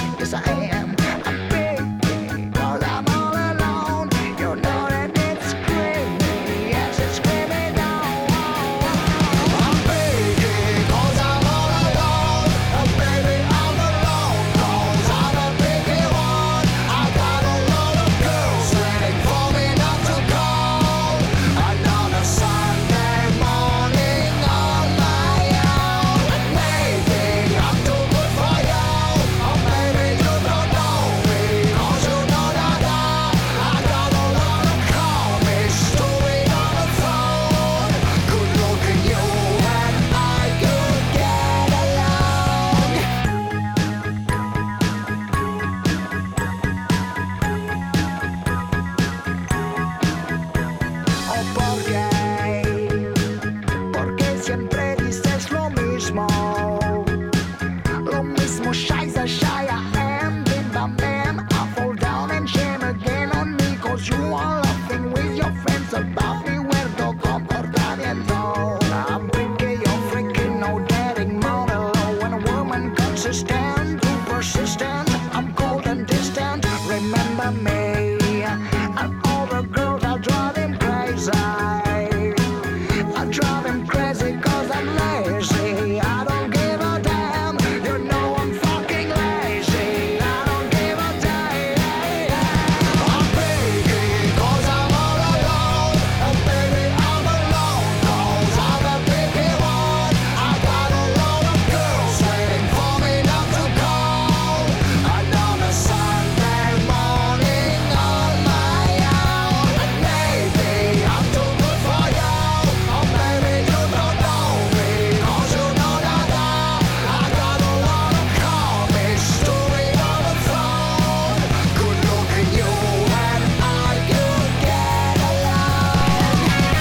Cause you are laughing with your friends about me with no comportamiento. I'm picky, you're freaky, no daring monologue. When a woman consistent, too persistent, I'm cold and distant. Remember me, and all the girls I'll drive him crazy. I'll drive him crazy cause I'm lazy. I don't give a damn, you know I'm fucking lazy. I don't give a damn. I'm picky cause I'm all alone. And baby I'm alone cause I'm a picky one. I got a lot of girls waiting for me not to call. And on a Sunday morning on my own. And maybe I'm too good for you. Or maybe you don't know me cause you know that I got a lot of comics doing on the phone. Good looking you and I could get along.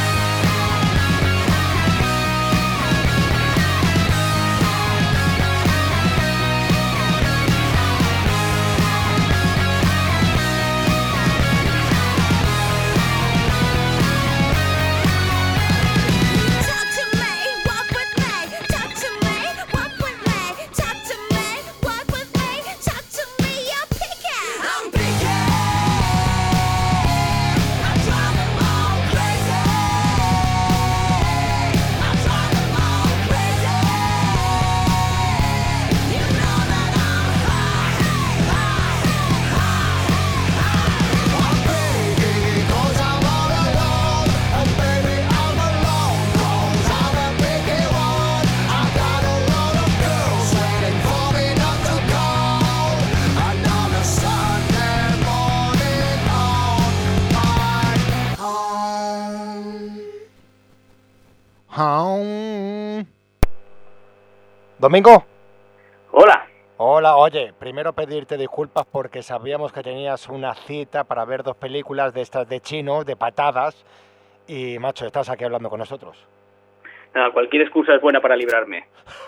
Talk to me, walk with me. Talk to me, walk with me. Talk to me, walk with me. Talk to me, you're picky. I'm picky. I drive them all crazy. I drive them all crazy. You know that I'm I'm picky cause I'm all alone. And baby I'm alone cause I'm a picky one. I got a lot of girls waiting for me not to call. And on a Sunday morning on my home. Domingo. Hola. Hola, oye, primero pedirte disculpas porque sabíamos que tenías una cita para ver 2 películas de estas de chinos, de patadas, y macho, estás aquí hablando con nosotros. Nada, cualquier excusa es buena para librarme.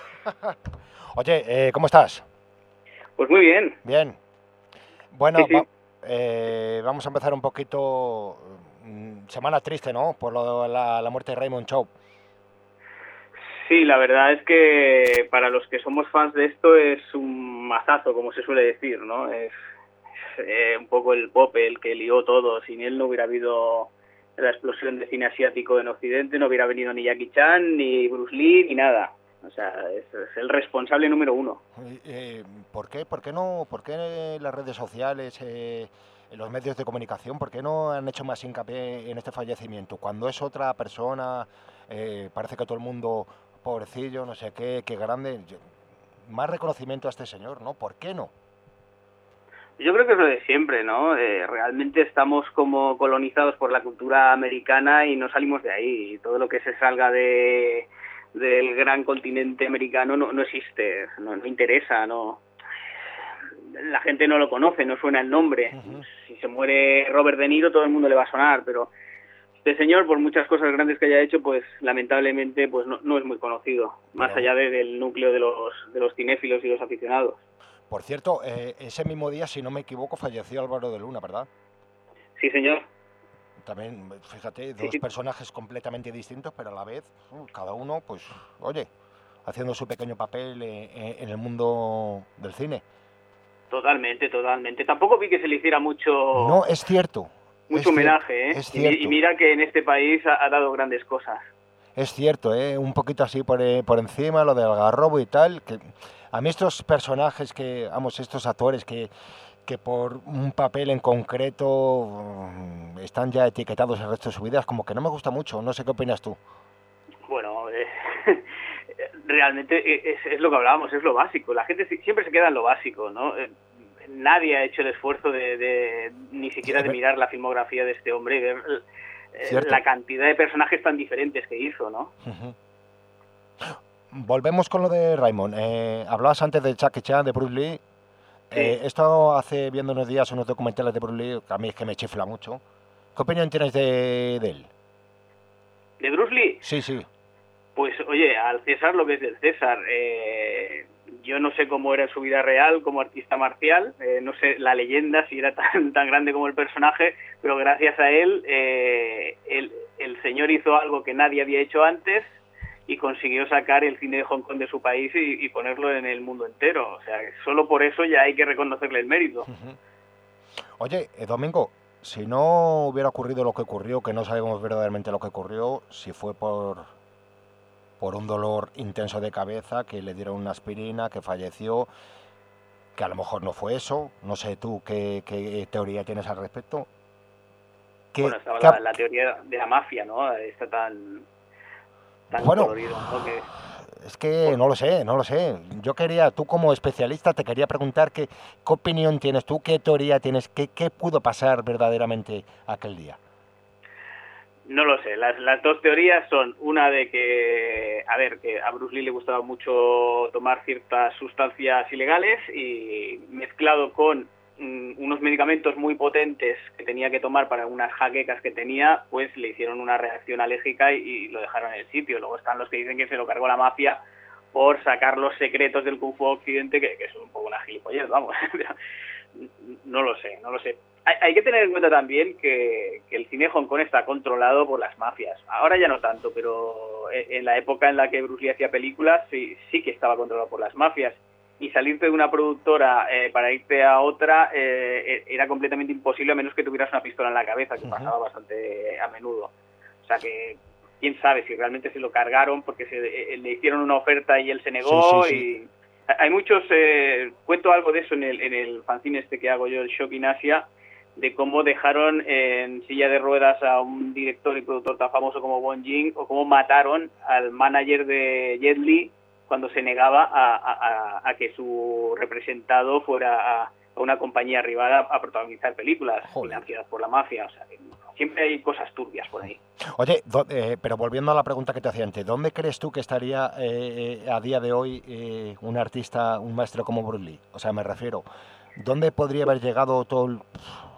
Oye, ¿cómo estás? Pues muy bien. Bien. Bueno, Sí, sí. vamos a empezar un poquito... semana triste, ¿no? Por la muerte de Raymond Chow. Sí, la verdad es que para los que somos fans de esto es un mazazo, como se suele decir, ¿no? Es un poco el Pope el que lió todo. Sin él no hubiera habido la explosión de cine asiático en Occidente, no hubiera venido ni Jackie Chan, ni Bruce Lee, ni nada. O sea, es el responsable número 1. ¿Por qué? ¿Por qué las redes sociales, los medios de comunicación, por qué no han hecho más hincapié en este fallecimiento? Cuando es otra persona, parece que todo el mundo, pobrecillo, no sé qué grande. Más reconocimiento a este señor, ¿no? ¿Por qué no? Yo creo que es lo de siempre, ¿no? Realmente estamos como colonizados por la cultura americana y no salimos de ahí. Y todo lo que se salga del gran continente americano no existe, no interesa, no. La gente no lo conoce, no suena el nombre. Si se muere Robert De Niro, todo el mundo le va a sonar, pero este señor, por muchas cosas grandes que haya hecho, pues lamentablemente pues no es muy conocido, más allá del núcleo de los cinéfilos y los aficionados. Por cierto, ese mismo día, si no me equivoco, falleció Álvaro de Luna, ¿verdad? Sí, señor. También, fíjate, dos personajes completamente distintos, pero a la vez, cada uno, pues, oye, haciendo su pequeño papel en el mundo del cine. Totalmente. Tampoco vi que se le hiciera mucho... No, es cierto. Mucho homenaje, ¿eh? Es cierto. Y mira que en este país ha dado grandes cosas. Es cierto, un poquito así por encima, lo del Algarrobo y tal. Que a mí estos personajes estos actores que por un papel en concreto están ya etiquetados el resto de su vida, es como que no me gusta mucho. No sé qué opinas tú. Bueno, realmente es lo que hablábamos, es lo básico. La gente siempre se queda en lo básico, ¿no? Nadie ha hecho el esfuerzo de ni siquiera de mirar la filmografía de este hombre y ver la cantidad de personajes tan diferentes que hizo, ¿no? Volvemos con lo de Raymond. Hablabas antes de Jackie Chan, de Bruce Lee. Sí. Esto hace viendo unos días unos documentales de Bruce Lee, que a mí es que me chifla mucho. ¿Qué opinión tienes de él? ¿De Bruce Lee? Sí. Pues oye, al César lo que es del César. yo no sé cómo era en su vida real como artista marcial, no sé la leyenda si era tan grande como el personaje, pero gracias a él, el señor hizo algo que nadie había hecho antes y consiguió sacar el cine de Hong Kong de su país y ponerlo en el mundo entero. O sea, solo por eso ya hay que reconocerle el mérito. Oye, Domingo, si no hubiera ocurrido lo que ocurrió, que no sabemos verdaderamente lo que ocurrió, si fue por un dolor intenso de cabeza, que le dieron una aspirina, que falleció, que a lo mejor no fue eso, no sé tú qué teoría tienes al respecto. Bueno, estaba la teoría de la mafia, ¿no? Está tan bueno, colorido, ¿no? Es que no lo sé. Yo quería, tú como especialista, te quería preguntar qué opinión tienes tú, qué teoría tienes, qué pudo pasar verdaderamente aquel día. No lo sé, las dos teorías son una de que a Bruce Lee le gustaba mucho tomar ciertas sustancias ilegales y mezclado con unos medicamentos muy potentes que tenía que tomar para unas jaquecas que tenía, pues le hicieron una reacción alérgica y lo dejaron en el sitio. Luego están los que dicen que se lo cargó la mafia por sacar los secretos del Kung Fu Occidente, que es un poco una gilipollez, vamos. No lo sé. Hay que tener en cuenta también que el cine de Hong Kong está controlado por las mafias. Ahora ya no tanto, pero en la época en la que Bruce Lee hacía películas sí que estaba controlado por las mafias. Y salirte de una productora para irte a otra era completamente imposible a menos que tuvieras una pistola en la cabeza, que pasaba bastante a menudo. O sea que quién sabe si realmente se lo cargaron porque le hicieron una oferta y él se negó. Sí. Y hay muchos, cuento algo de eso en el fanzine este que hago yo, el Shock in Asia, de cómo dejaron en silla de ruedas a un director y productor tan famoso como Wong Jing, o cómo mataron al manager de Jet Li cuando se negaba a que su representado fuera a una compañía rival a protagonizar películas financiadas por la mafia. O sea, que siempre hay cosas turbias por ahí. Oye, pero volviendo a la pregunta que te hacía antes, ¿dónde crees tú que estaría a día de hoy un artista, un maestro como Bruce Lee? O sea, me refiero, ¿dónde podría haber llegado todo el...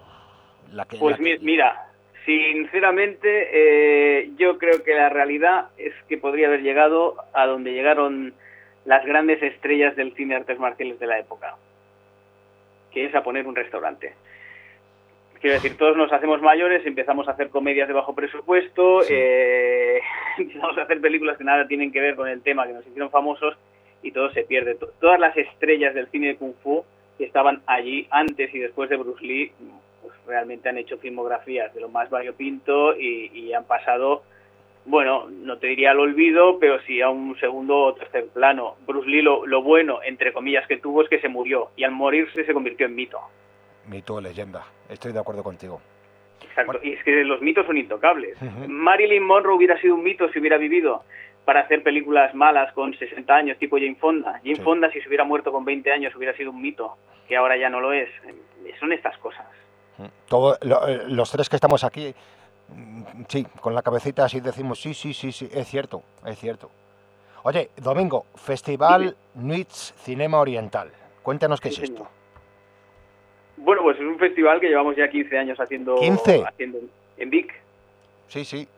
Mira, sinceramente yo creo que la realidad es que podría haber llegado a donde llegaron las grandes estrellas del cine de artes marciales de la época, que es a poner un restaurante. Quiero decir, todos nos hacemos mayores, empezamos a hacer comedias de bajo presupuesto, empezamos a hacer películas que nada tienen que ver con el tema que nos hicieron famosos y todo se pierde. Todas las estrellas del cine de Kung Fu que estaban allí antes y después de Bruce Lee, pues realmente han hecho filmografías de lo más variopinto y han pasado, bueno, no te diría al olvido, pero sí a un segundo o tercer plano. Bruce Lee lo bueno, entre comillas, que tuvo es que se murió y al morirse se convirtió en mito. Mito, leyenda, estoy de acuerdo contigo. Exacto, bueno. Y es que los mitos son intocables. Marilyn Monroe hubiera sido un mito si hubiera vivido para hacer películas malas con 60 años, tipo Jane Fonda. Jane Fonda, si se hubiera muerto con 20 años, hubiera sido un mito, que ahora ya no lo es. Son estas cosas. Los tres que estamos aquí, sí, con la cabecita así decimos, sí, es cierto. Oye, Domingo, Festival Nuits Cinema Oriental. Cuéntanos qué es esto. Bueno, pues es un festival que llevamos ya 15 años haciendo, ¿15? haciendo en Vic. Sí. Sí,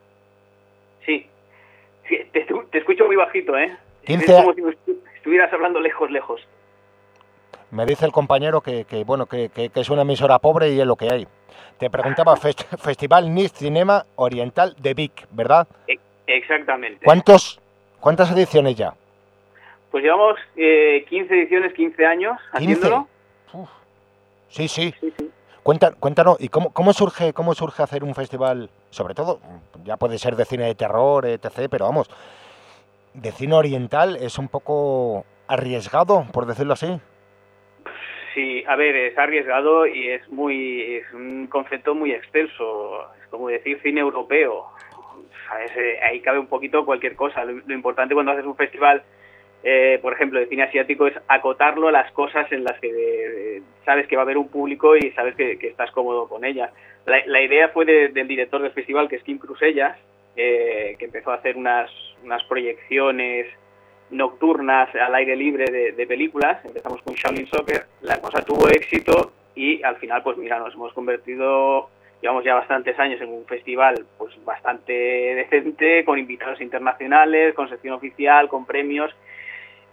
te escucho muy bajito, ¿eh? 15... Es como si estuvieras hablando lejos. Me dice el compañero que es una emisora pobre y es lo que hay. Te preguntaba, Festival Nice Cinema Oriental de Vic, ¿verdad? Exactamente. ¿Cuántas ediciones ya? Pues llevamos 15 ediciones, 15 años haciéndolo. Uf. Sí. Cuéntanos, ¿y cómo surge hacer un festival, sobre todo, ya puede ser de cine de terror, etc., pero vamos, de cine oriental es un poco arriesgado, por decirlo así? Sí, a ver, es arriesgado y es un concepto muy extenso, es como decir cine europeo, ¿sabes? Ahí cabe un poquito cualquier cosa. Lo importante cuando haces un festival, por ejemplo, de cine asiático, es acotarlo a las cosas en las que sabes que va a haber un público y sabes que estás cómodo con ellas. La idea fue del director del festival, que es Kim Crusellas, que empezó a hacer unas proyecciones nocturnas al aire libre de películas. Empezamos con Shaolin Soccer, la cosa tuvo éxito y al final, pues mira, nos hemos convertido, llevamos ya bastantes años en un festival pues bastante decente, con invitados internacionales, con sección oficial, con premios.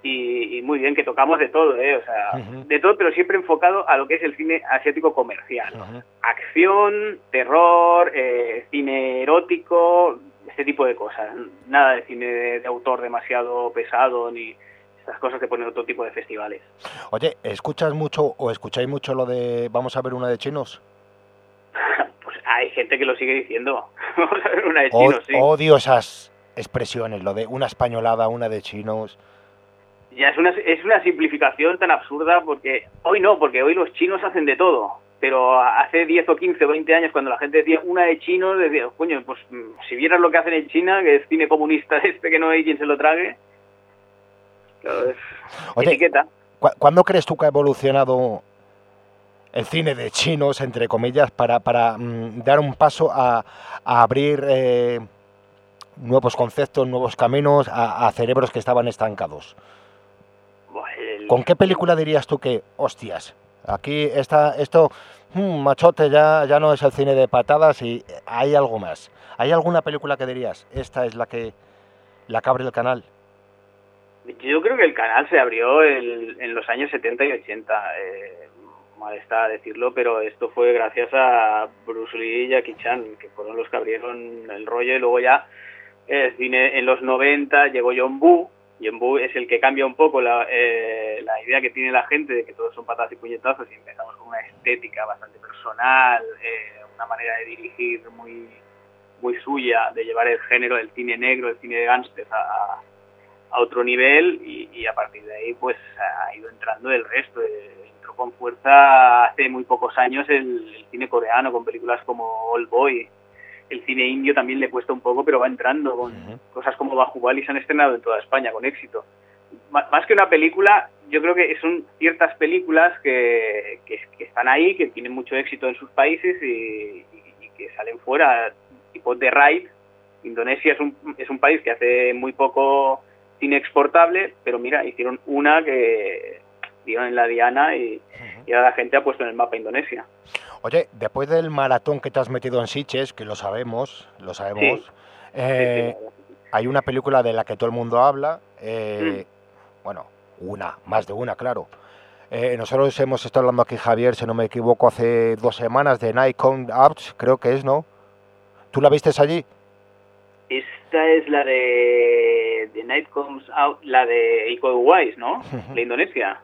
y muy bien, que tocamos de todo, o sea, de todo, pero siempre enfocado a lo que es el cine asiático comercial. Acción, terror, cine erótico, este tipo de cosas. Nada de cine de autor demasiado pesado, ni estas cosas que ponen otro tipo de festivales. Oye, ¿escuchas mucho o escucháis mucho lo de vamos a ver una de chinos? Pues hay gente que lo sigue diciendo. Vamos a ver una de chinos, sí. Odio esas expresiones, lo de una españolada, una de chinos. Ya es una simplificación tan absurda, porque hoy los chinos hacen de todo, pero hace 10 o 15 o 20 años, cuando la gente decía una de chinos, decía, coño, pues si vieras lo que hacen en China, que es cine comunista que no hay quien se lo trague, claro, es etiqueta. ¿Cuándo crees tú que ha evolucionado el cine de chinos, entre comillas, para dar un paso a abrir nuevos conceptos, nuevos caminos a cerebros que estaban estancados? ¿Con qué película dirías tú que, hostias, aquí esto, machote, ya no es el cine de patadas y hay algo más? ¿Hay alguna película que dirías, esta es la que abre el canal? Yo creo que el canal se abrió en los años 70 y 80, mal está decirlo, pero esto fue gracias a Bruce Lee y Jackie Chan, que fueron los que abrieron el rollo, y luego ya cine en los 90 llegó John Woo. John Woo es el que cambia un poco la idea que tiene la gente de que todos son patadas y puñetazos, y empezamos con una estética bastante personal, una manera de dirigir muy suya, de llevar el género del cine negro, el cine de gángsters a otro nivel, y a partir de ahí pues ha ido entrando el resto. Entró con fuerza hace muy pocos años el cine coreano con películas como Old Boy. El cine indio también le cuesta un poco, pero va entrando con cosas como Bahubali, se han estrenado en toda España con éxito. Más que una película, yo creo que son ciertas películas que están ahí, que tienen mucho éxito en sus países y que salen fuera, tipo The Raid. Indonesia es un país que hace muy poco cine exportable, pero mira, hicieron una que dieron en la diana y ahora la gente ha puesto en el mapa Indonesia. Oye, después del maratón que te has metido en Sitges, que lo sabemos, Sí. Hay una película de la que todo el mundo habla, bueno, más de una, claro. Nosotros hemos estado hablando aquí, Javier, si no me equivoco, hace 2 semanas de Night Comes Out, creo que es, ¿no? ¿Tú la vistes allí? Esta es la de The Night Comes Out, la de Iko Uwais, ¿no? De Indonesia.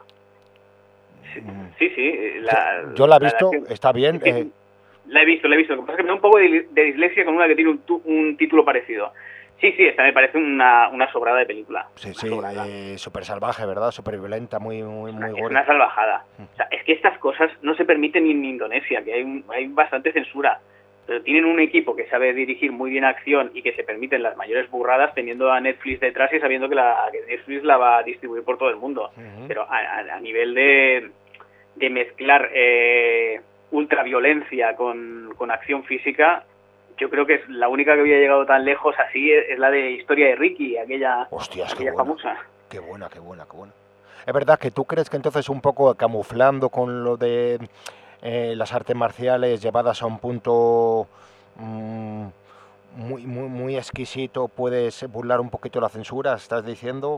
Sí. Yo la he visto, está bien. La he visto. Lo que pasa es que me da un poco de dislexia con una que tiene un título parecido. Sí, esta me parece una sobrada de película. Sí, súper salvaje, ¿verdad? Súper violenta, muy es gore. una salvajada. O sea, es que estas cosas no se permiten ni en Indonesia, que hay bastante censura. Pero tienen un equipo que sabe dirigir muy bien acción y que se permiten las mayores burradas teniendo a Netflix detrás y sabiendo que Netflix la va a distribuir por todo el mundo. Pero a nivel de mezclar ultraviolencia con acción física, yo creo que es la única que había llegado tan lejos así es la de Historia de Ricky, aquella famosa. Qué buena. Es verdad que tú crees que entonces un poco camuflando con lo de las artes marciales llevadas a un punto muy exquisito, puedes burlar un poquito la censura, ¿estás diciendo?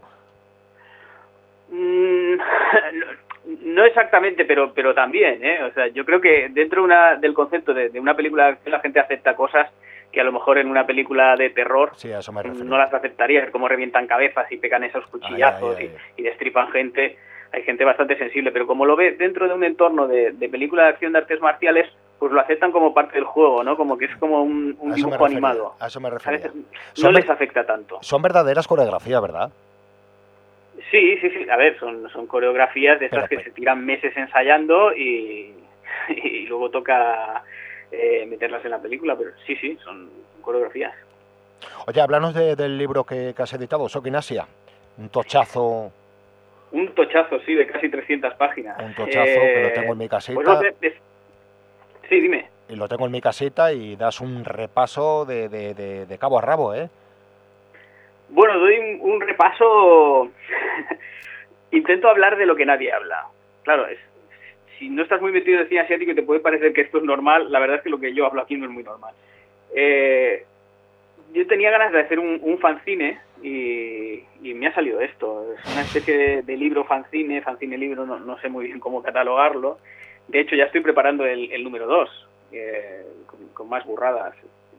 No exactamente, pero también, o sea, yo creo que dentro del concepto de una película de acción la gente acepta cosas que a lo mejor en una película de terror no las aceptaría, como revientan cabezas y pegan esos cuchillazos y destripan gente. Hay gente bastante sensible, pero como lo ve dentro de un entorno de película de acción de artes marciales, pues lo aceptan como parte del juego, ¿no? Como que es como un dibujo animado. A eso me refería. No les afecta tanto. Son verdaderas coreografías, ¿verdad? Sí. A ver, son coreografías de esas que se tiran meses ensayando y luego toca meterlas en la película, pero sí, son coreografías. Oye, háblanos del libro que has editado, Shocking Asia. Un tochazo, sí, de casi 300 páginas. Un tochazo que lo tengo en mi casita. Sí, dime. Y lo tengo en mi casita y das un repaso de cabo a rabo, ¿eh? Bueno, doy un repaso. Intento hablar de lo que nadie habla. Claro, si no estás muy metido en el cine asiático y te puede parecer que esto es normal, la verdad es que lo que yo hablo aquí no es muy normal. yo tenía ganas de hacer un fanzine y me ha salido esto. Es una especie de libro fanzine libro, no sé muy bien cómo catalogarlo. De hecho, ya estoy preparando el número 2, con más burradas.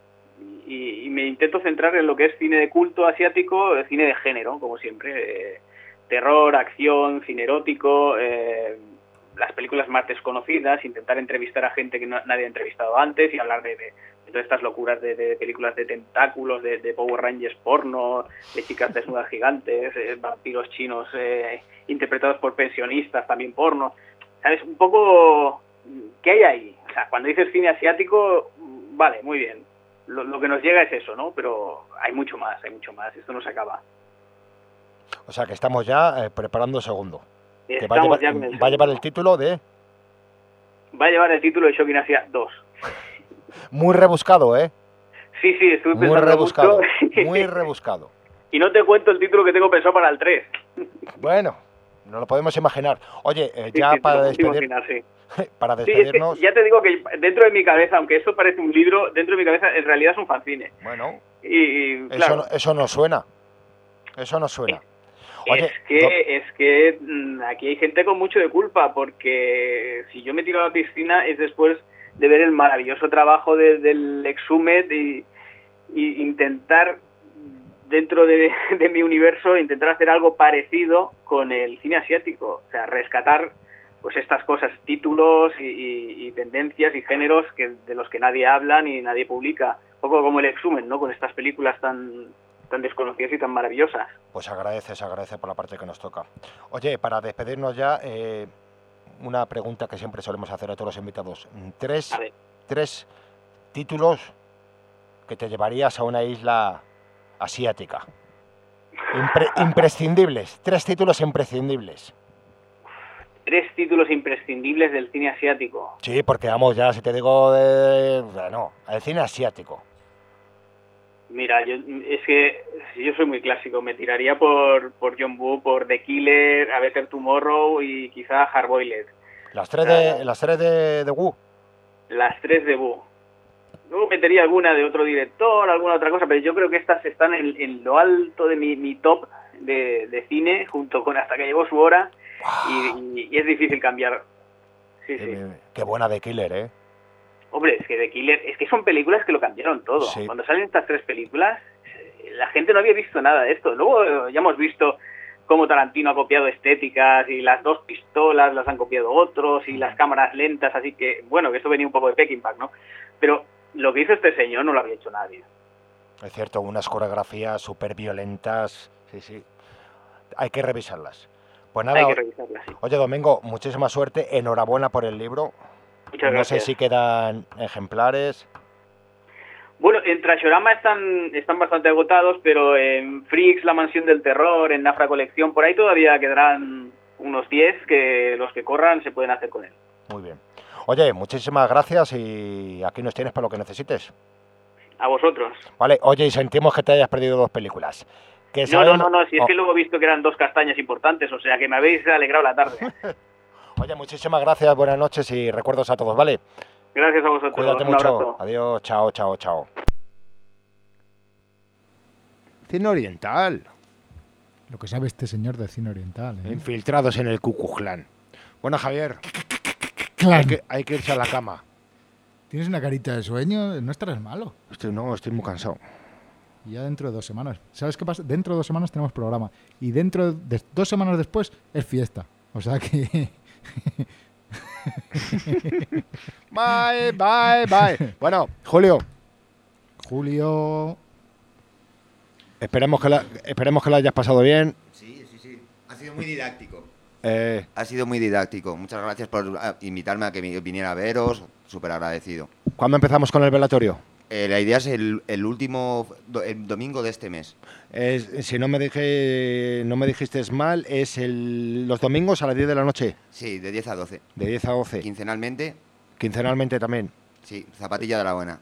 Y me intento centrar en lo que es cine de culto asiático, cine de género, como siempre. Terror, acción, cine erótico, las películas más desconocidas, intentar entrevistar a gente que nadie ha entrevistado antes y hablar de todas estas locuras de películas de tentáculos, de Power Rangers porno, de chicas desnudas gigantes, vampiros chinos interpretados por pensionistas también porno. ¿Sabes? Un poco... ¿Qué hay ahí? O sea, cuando dices cine asiático, vale, muy bien. Lo que nos llega es eso, ¿no? Pero hay mucho más. Esto no se acaba. O sea, que estamos ya preparando el segundo. Que va a llevar el título de... Va a llevar el título de Shocking Asia 2. Muy rebuscado, ¿eh? Sí, estuve pensando muy rebuscado, mucho. Muy rebuscado. Y no te cuento el título que tengo pensado para el 3. Bueno, no lo podemos imaginar. Oye, ya para para despedirnos... Es que ya te digo que dentro de mi cabeza, aunque esto parece un libro, dentro de mi cabeza en realidad es un fanzine. Bueno, y claro, eso no suena. Eso no suena. Oye, es que aquí hay gente con mucho de culpa, porque si yo me tiro a la piscina es después de ver el maravilloso trabajo del Exhumed y intentar, dentro de mi universo, intentar hacer algo parecido con el cine asiático. O sea, rescatar pues estas cosas, títulos y tendencias y géneros de los que nadie habla ni nadie publica. Un poco como el Exhumed, ¿no? Con estas películas tan desconocidas y tan maravillosas. Pues se agradece por la parte que nos toca. Oye, para despedirnos ya, una pregunta que siempre solemos hacer a todos los invitados. Tres títulos que te llevarías a una isla asiática. Imprescindibles. 3 títulos imprescindibles. 3 títulos imprescindibles del cine asiático. Sí, porque vamos, ya si te digo el cine asiático. Mira, es que yo soy muy clásico, me tiraría por John Woo, por The Killer, A Better Tomorrow y quizá Hard Boiled. Las tres de Woo. Las 3 de Woo. Luego metería alguna de otro director, alguna otra cosa, pero yo creo que estas están en lo alto de mi top de cine, junto con Hasta que llegó su hora, y es difícil cambiar. Sí. Qué buena The Killer, ¿eh? Hombre, es que The Killer, es que son películas que lo cambiaron todo. Sí. Cuando salen estas 3 películas, la gente no había visto nada de esto. Luego ya hemos visto cómo Tarantino ha copiado estéticas y las 2 pistolas las han copiado otros y las cámaras lentas, así que, bueno, que esto venía un poco de Peckinpah, ¿no? Pero lo que hizo este señor no lo había hecho nadie. Es cierto, unas coreografías súper violentas, sí. Hay que revisarlas. Pues nada, hay que revisarlas, sí. Oye, Domingo, muchísima suerte, enhorabuena por el libro. Muchas gracias. No sé si quedan ejemplares. Bueno, en Trashorama están bastante agotados, pero en Freaks, La Mansión del Terror, en Nafra Colección, por ahí todavía quedarán unos 10 que los que corran se pueden hacer con él. Muy bien. Oye, muchísimas gracias y aquí nos tienes para lo que necesites. A vosotros. Vale, oye, y sentimos que te hayas perdido 2 películas. No, si es que luego he visto que eran 2 castañas importantes, o sea que me habéis alegrado la tarde. Oye, muchísimas gracias, buenas noches y recuerdos a todos, ¿vale? Gracias a vosotros. Cuídate mucho. Abrazo. Adiós, chao. Cine oriental. Lo que sabe este señor de cine oriental, ¿eh? Infiltrados en el Ku Klux Klan. Bueno, Javier, hay que irse a la cama. Tienes una carita de sueño, no estarás malo. Estoy muy cansado. Y ya dentro de 2 semanas. ¿Sabes qué pasa? Dentro de 2 semanas tenemos programa. Y dentro de 2 semanas después es fiesta. O sea que... Bye. Bueno, Julio. Esperemos que la hayas pasado bien. Sí. Ha sido muy didáctico. Ha sido muy didáctico. Muchas gracias por invitarme a que viniera a veros. Súper agradecido. ¿Cuándo empezamos con el velatorio? La idea es el domingo de este mes. Si no me dijiste mal, es los domingos a las 10 de la noche. Sí, de 10 a 12. De 10 a 12. Quincenalmente. Quincenalmente también. Sí, zapatilla de la buena.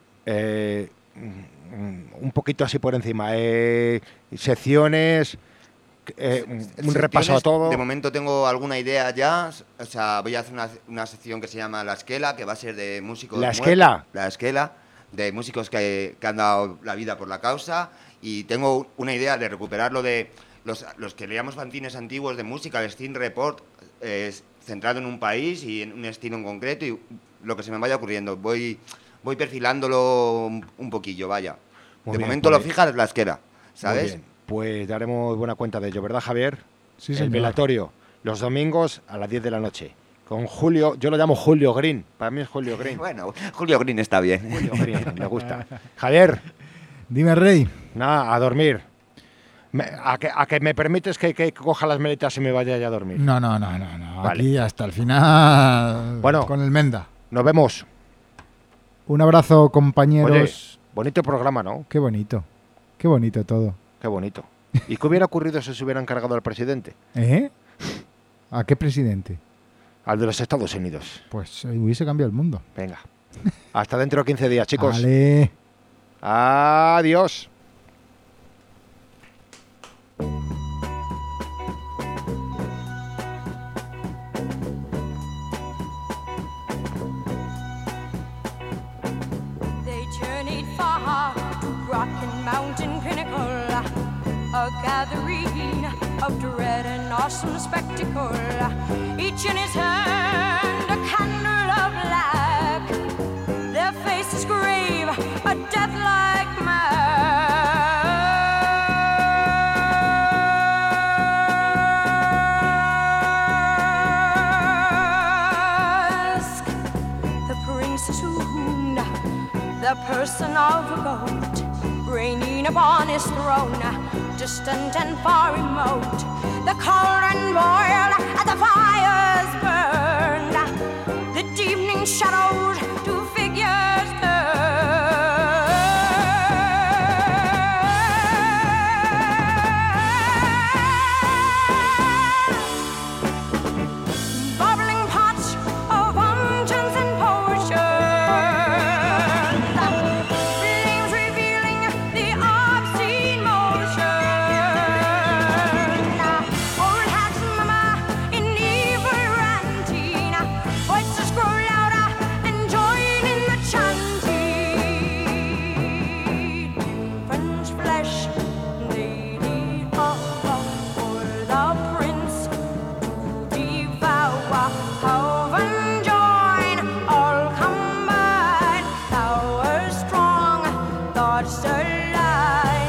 Un poquito así por encima. Secciones, un repaso a todo. De momento tengo alguna idea ya. O sea, voy a hacer una sección que se llama La Esquela, que va a ser de músicos. ¿La Esquela? La Esquela. de músicos que han dado la vida por la causa, y tengo una idea de recuperarlo de los que leíamos fanzines antiguos de música, el Steam Report, centrado en un país y en un estilo en concreto, y lo que se me vaya ocurriendo. Voy perfilándolo un poquillo, vaya. Muy de bien, momento pues. lo fija la esquera, Muy ¿sabes? bien. Pues daremos buena cuenta de ello, ¿verdad, Javier? Sí, El señor. velatorio, los domingos a las 10 de la noche. Con Julio, yo lo llamo Julio Green. Para mí es Julio Green. Bueno, Julio Green está bien. Julio Green, me gusta. Javier, Dime, Rey. nada, a dormir. A que me permites que coja las maletas y me vaya ya a dormir. No. Vale. Aquí hasta el final. Bueno. Con el Menda. Nos vemos. Un abrazo, compañeros. Oye, bonito programa, ¿no? Qué bonito. Qué bonito todo. Qué bonito. ¿Y qué hubiera ocurrido si se hubieran cargado al presidente? ¿Eh? ¿A qué presidente? Al de los Estados Unidos. Pues hubiese cambiado el mundo. Venga. Hasta dentro de 15 días, chicos. Vale. Adiós. They journeyed far to Brocken Mountain pinnacle, a gathering of dread and awesome spectacle. Each in his hand a candle of black, their faces grave, a death-like mask. The prince assumed the person of a goat, reigning upon his throne, distant and far remote. The cauldron boiled, and the fires burned, the deepening shadows to figures turned. Bubbling pots of unguents and potions, flames revealing the obscene motion. Old hats mama in evil ranting, voices grow louder and join in the chanting. French flesh, lady of for the prince to devour. Hove and join, all combine, power strong, thoughts align.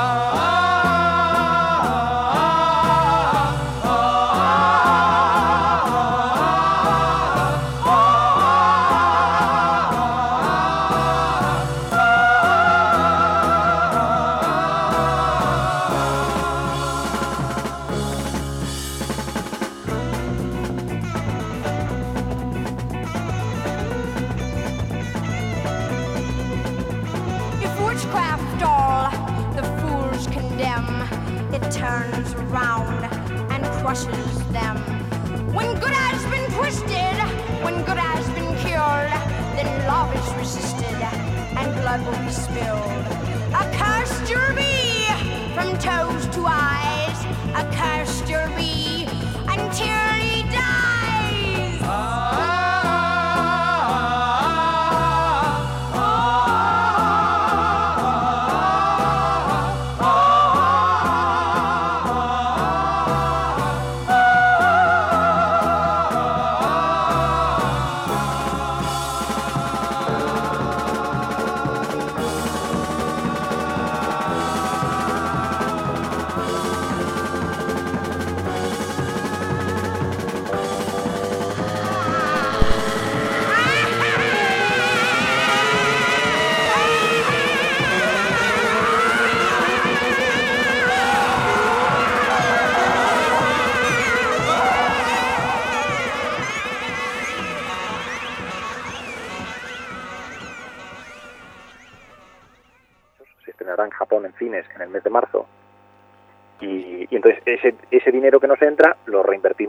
If witchcraft all the fools condemn, it turns around and crushes them. When good has been twisted, when good has been cured, then love is resisted and blood will be spilled. Accursed you'll be from toes to eyes, accursed you'll be until he dies. Se estrenará en Japón en cines en el mes de marzo y entonces ese dinero que nos entra lo reinvertimos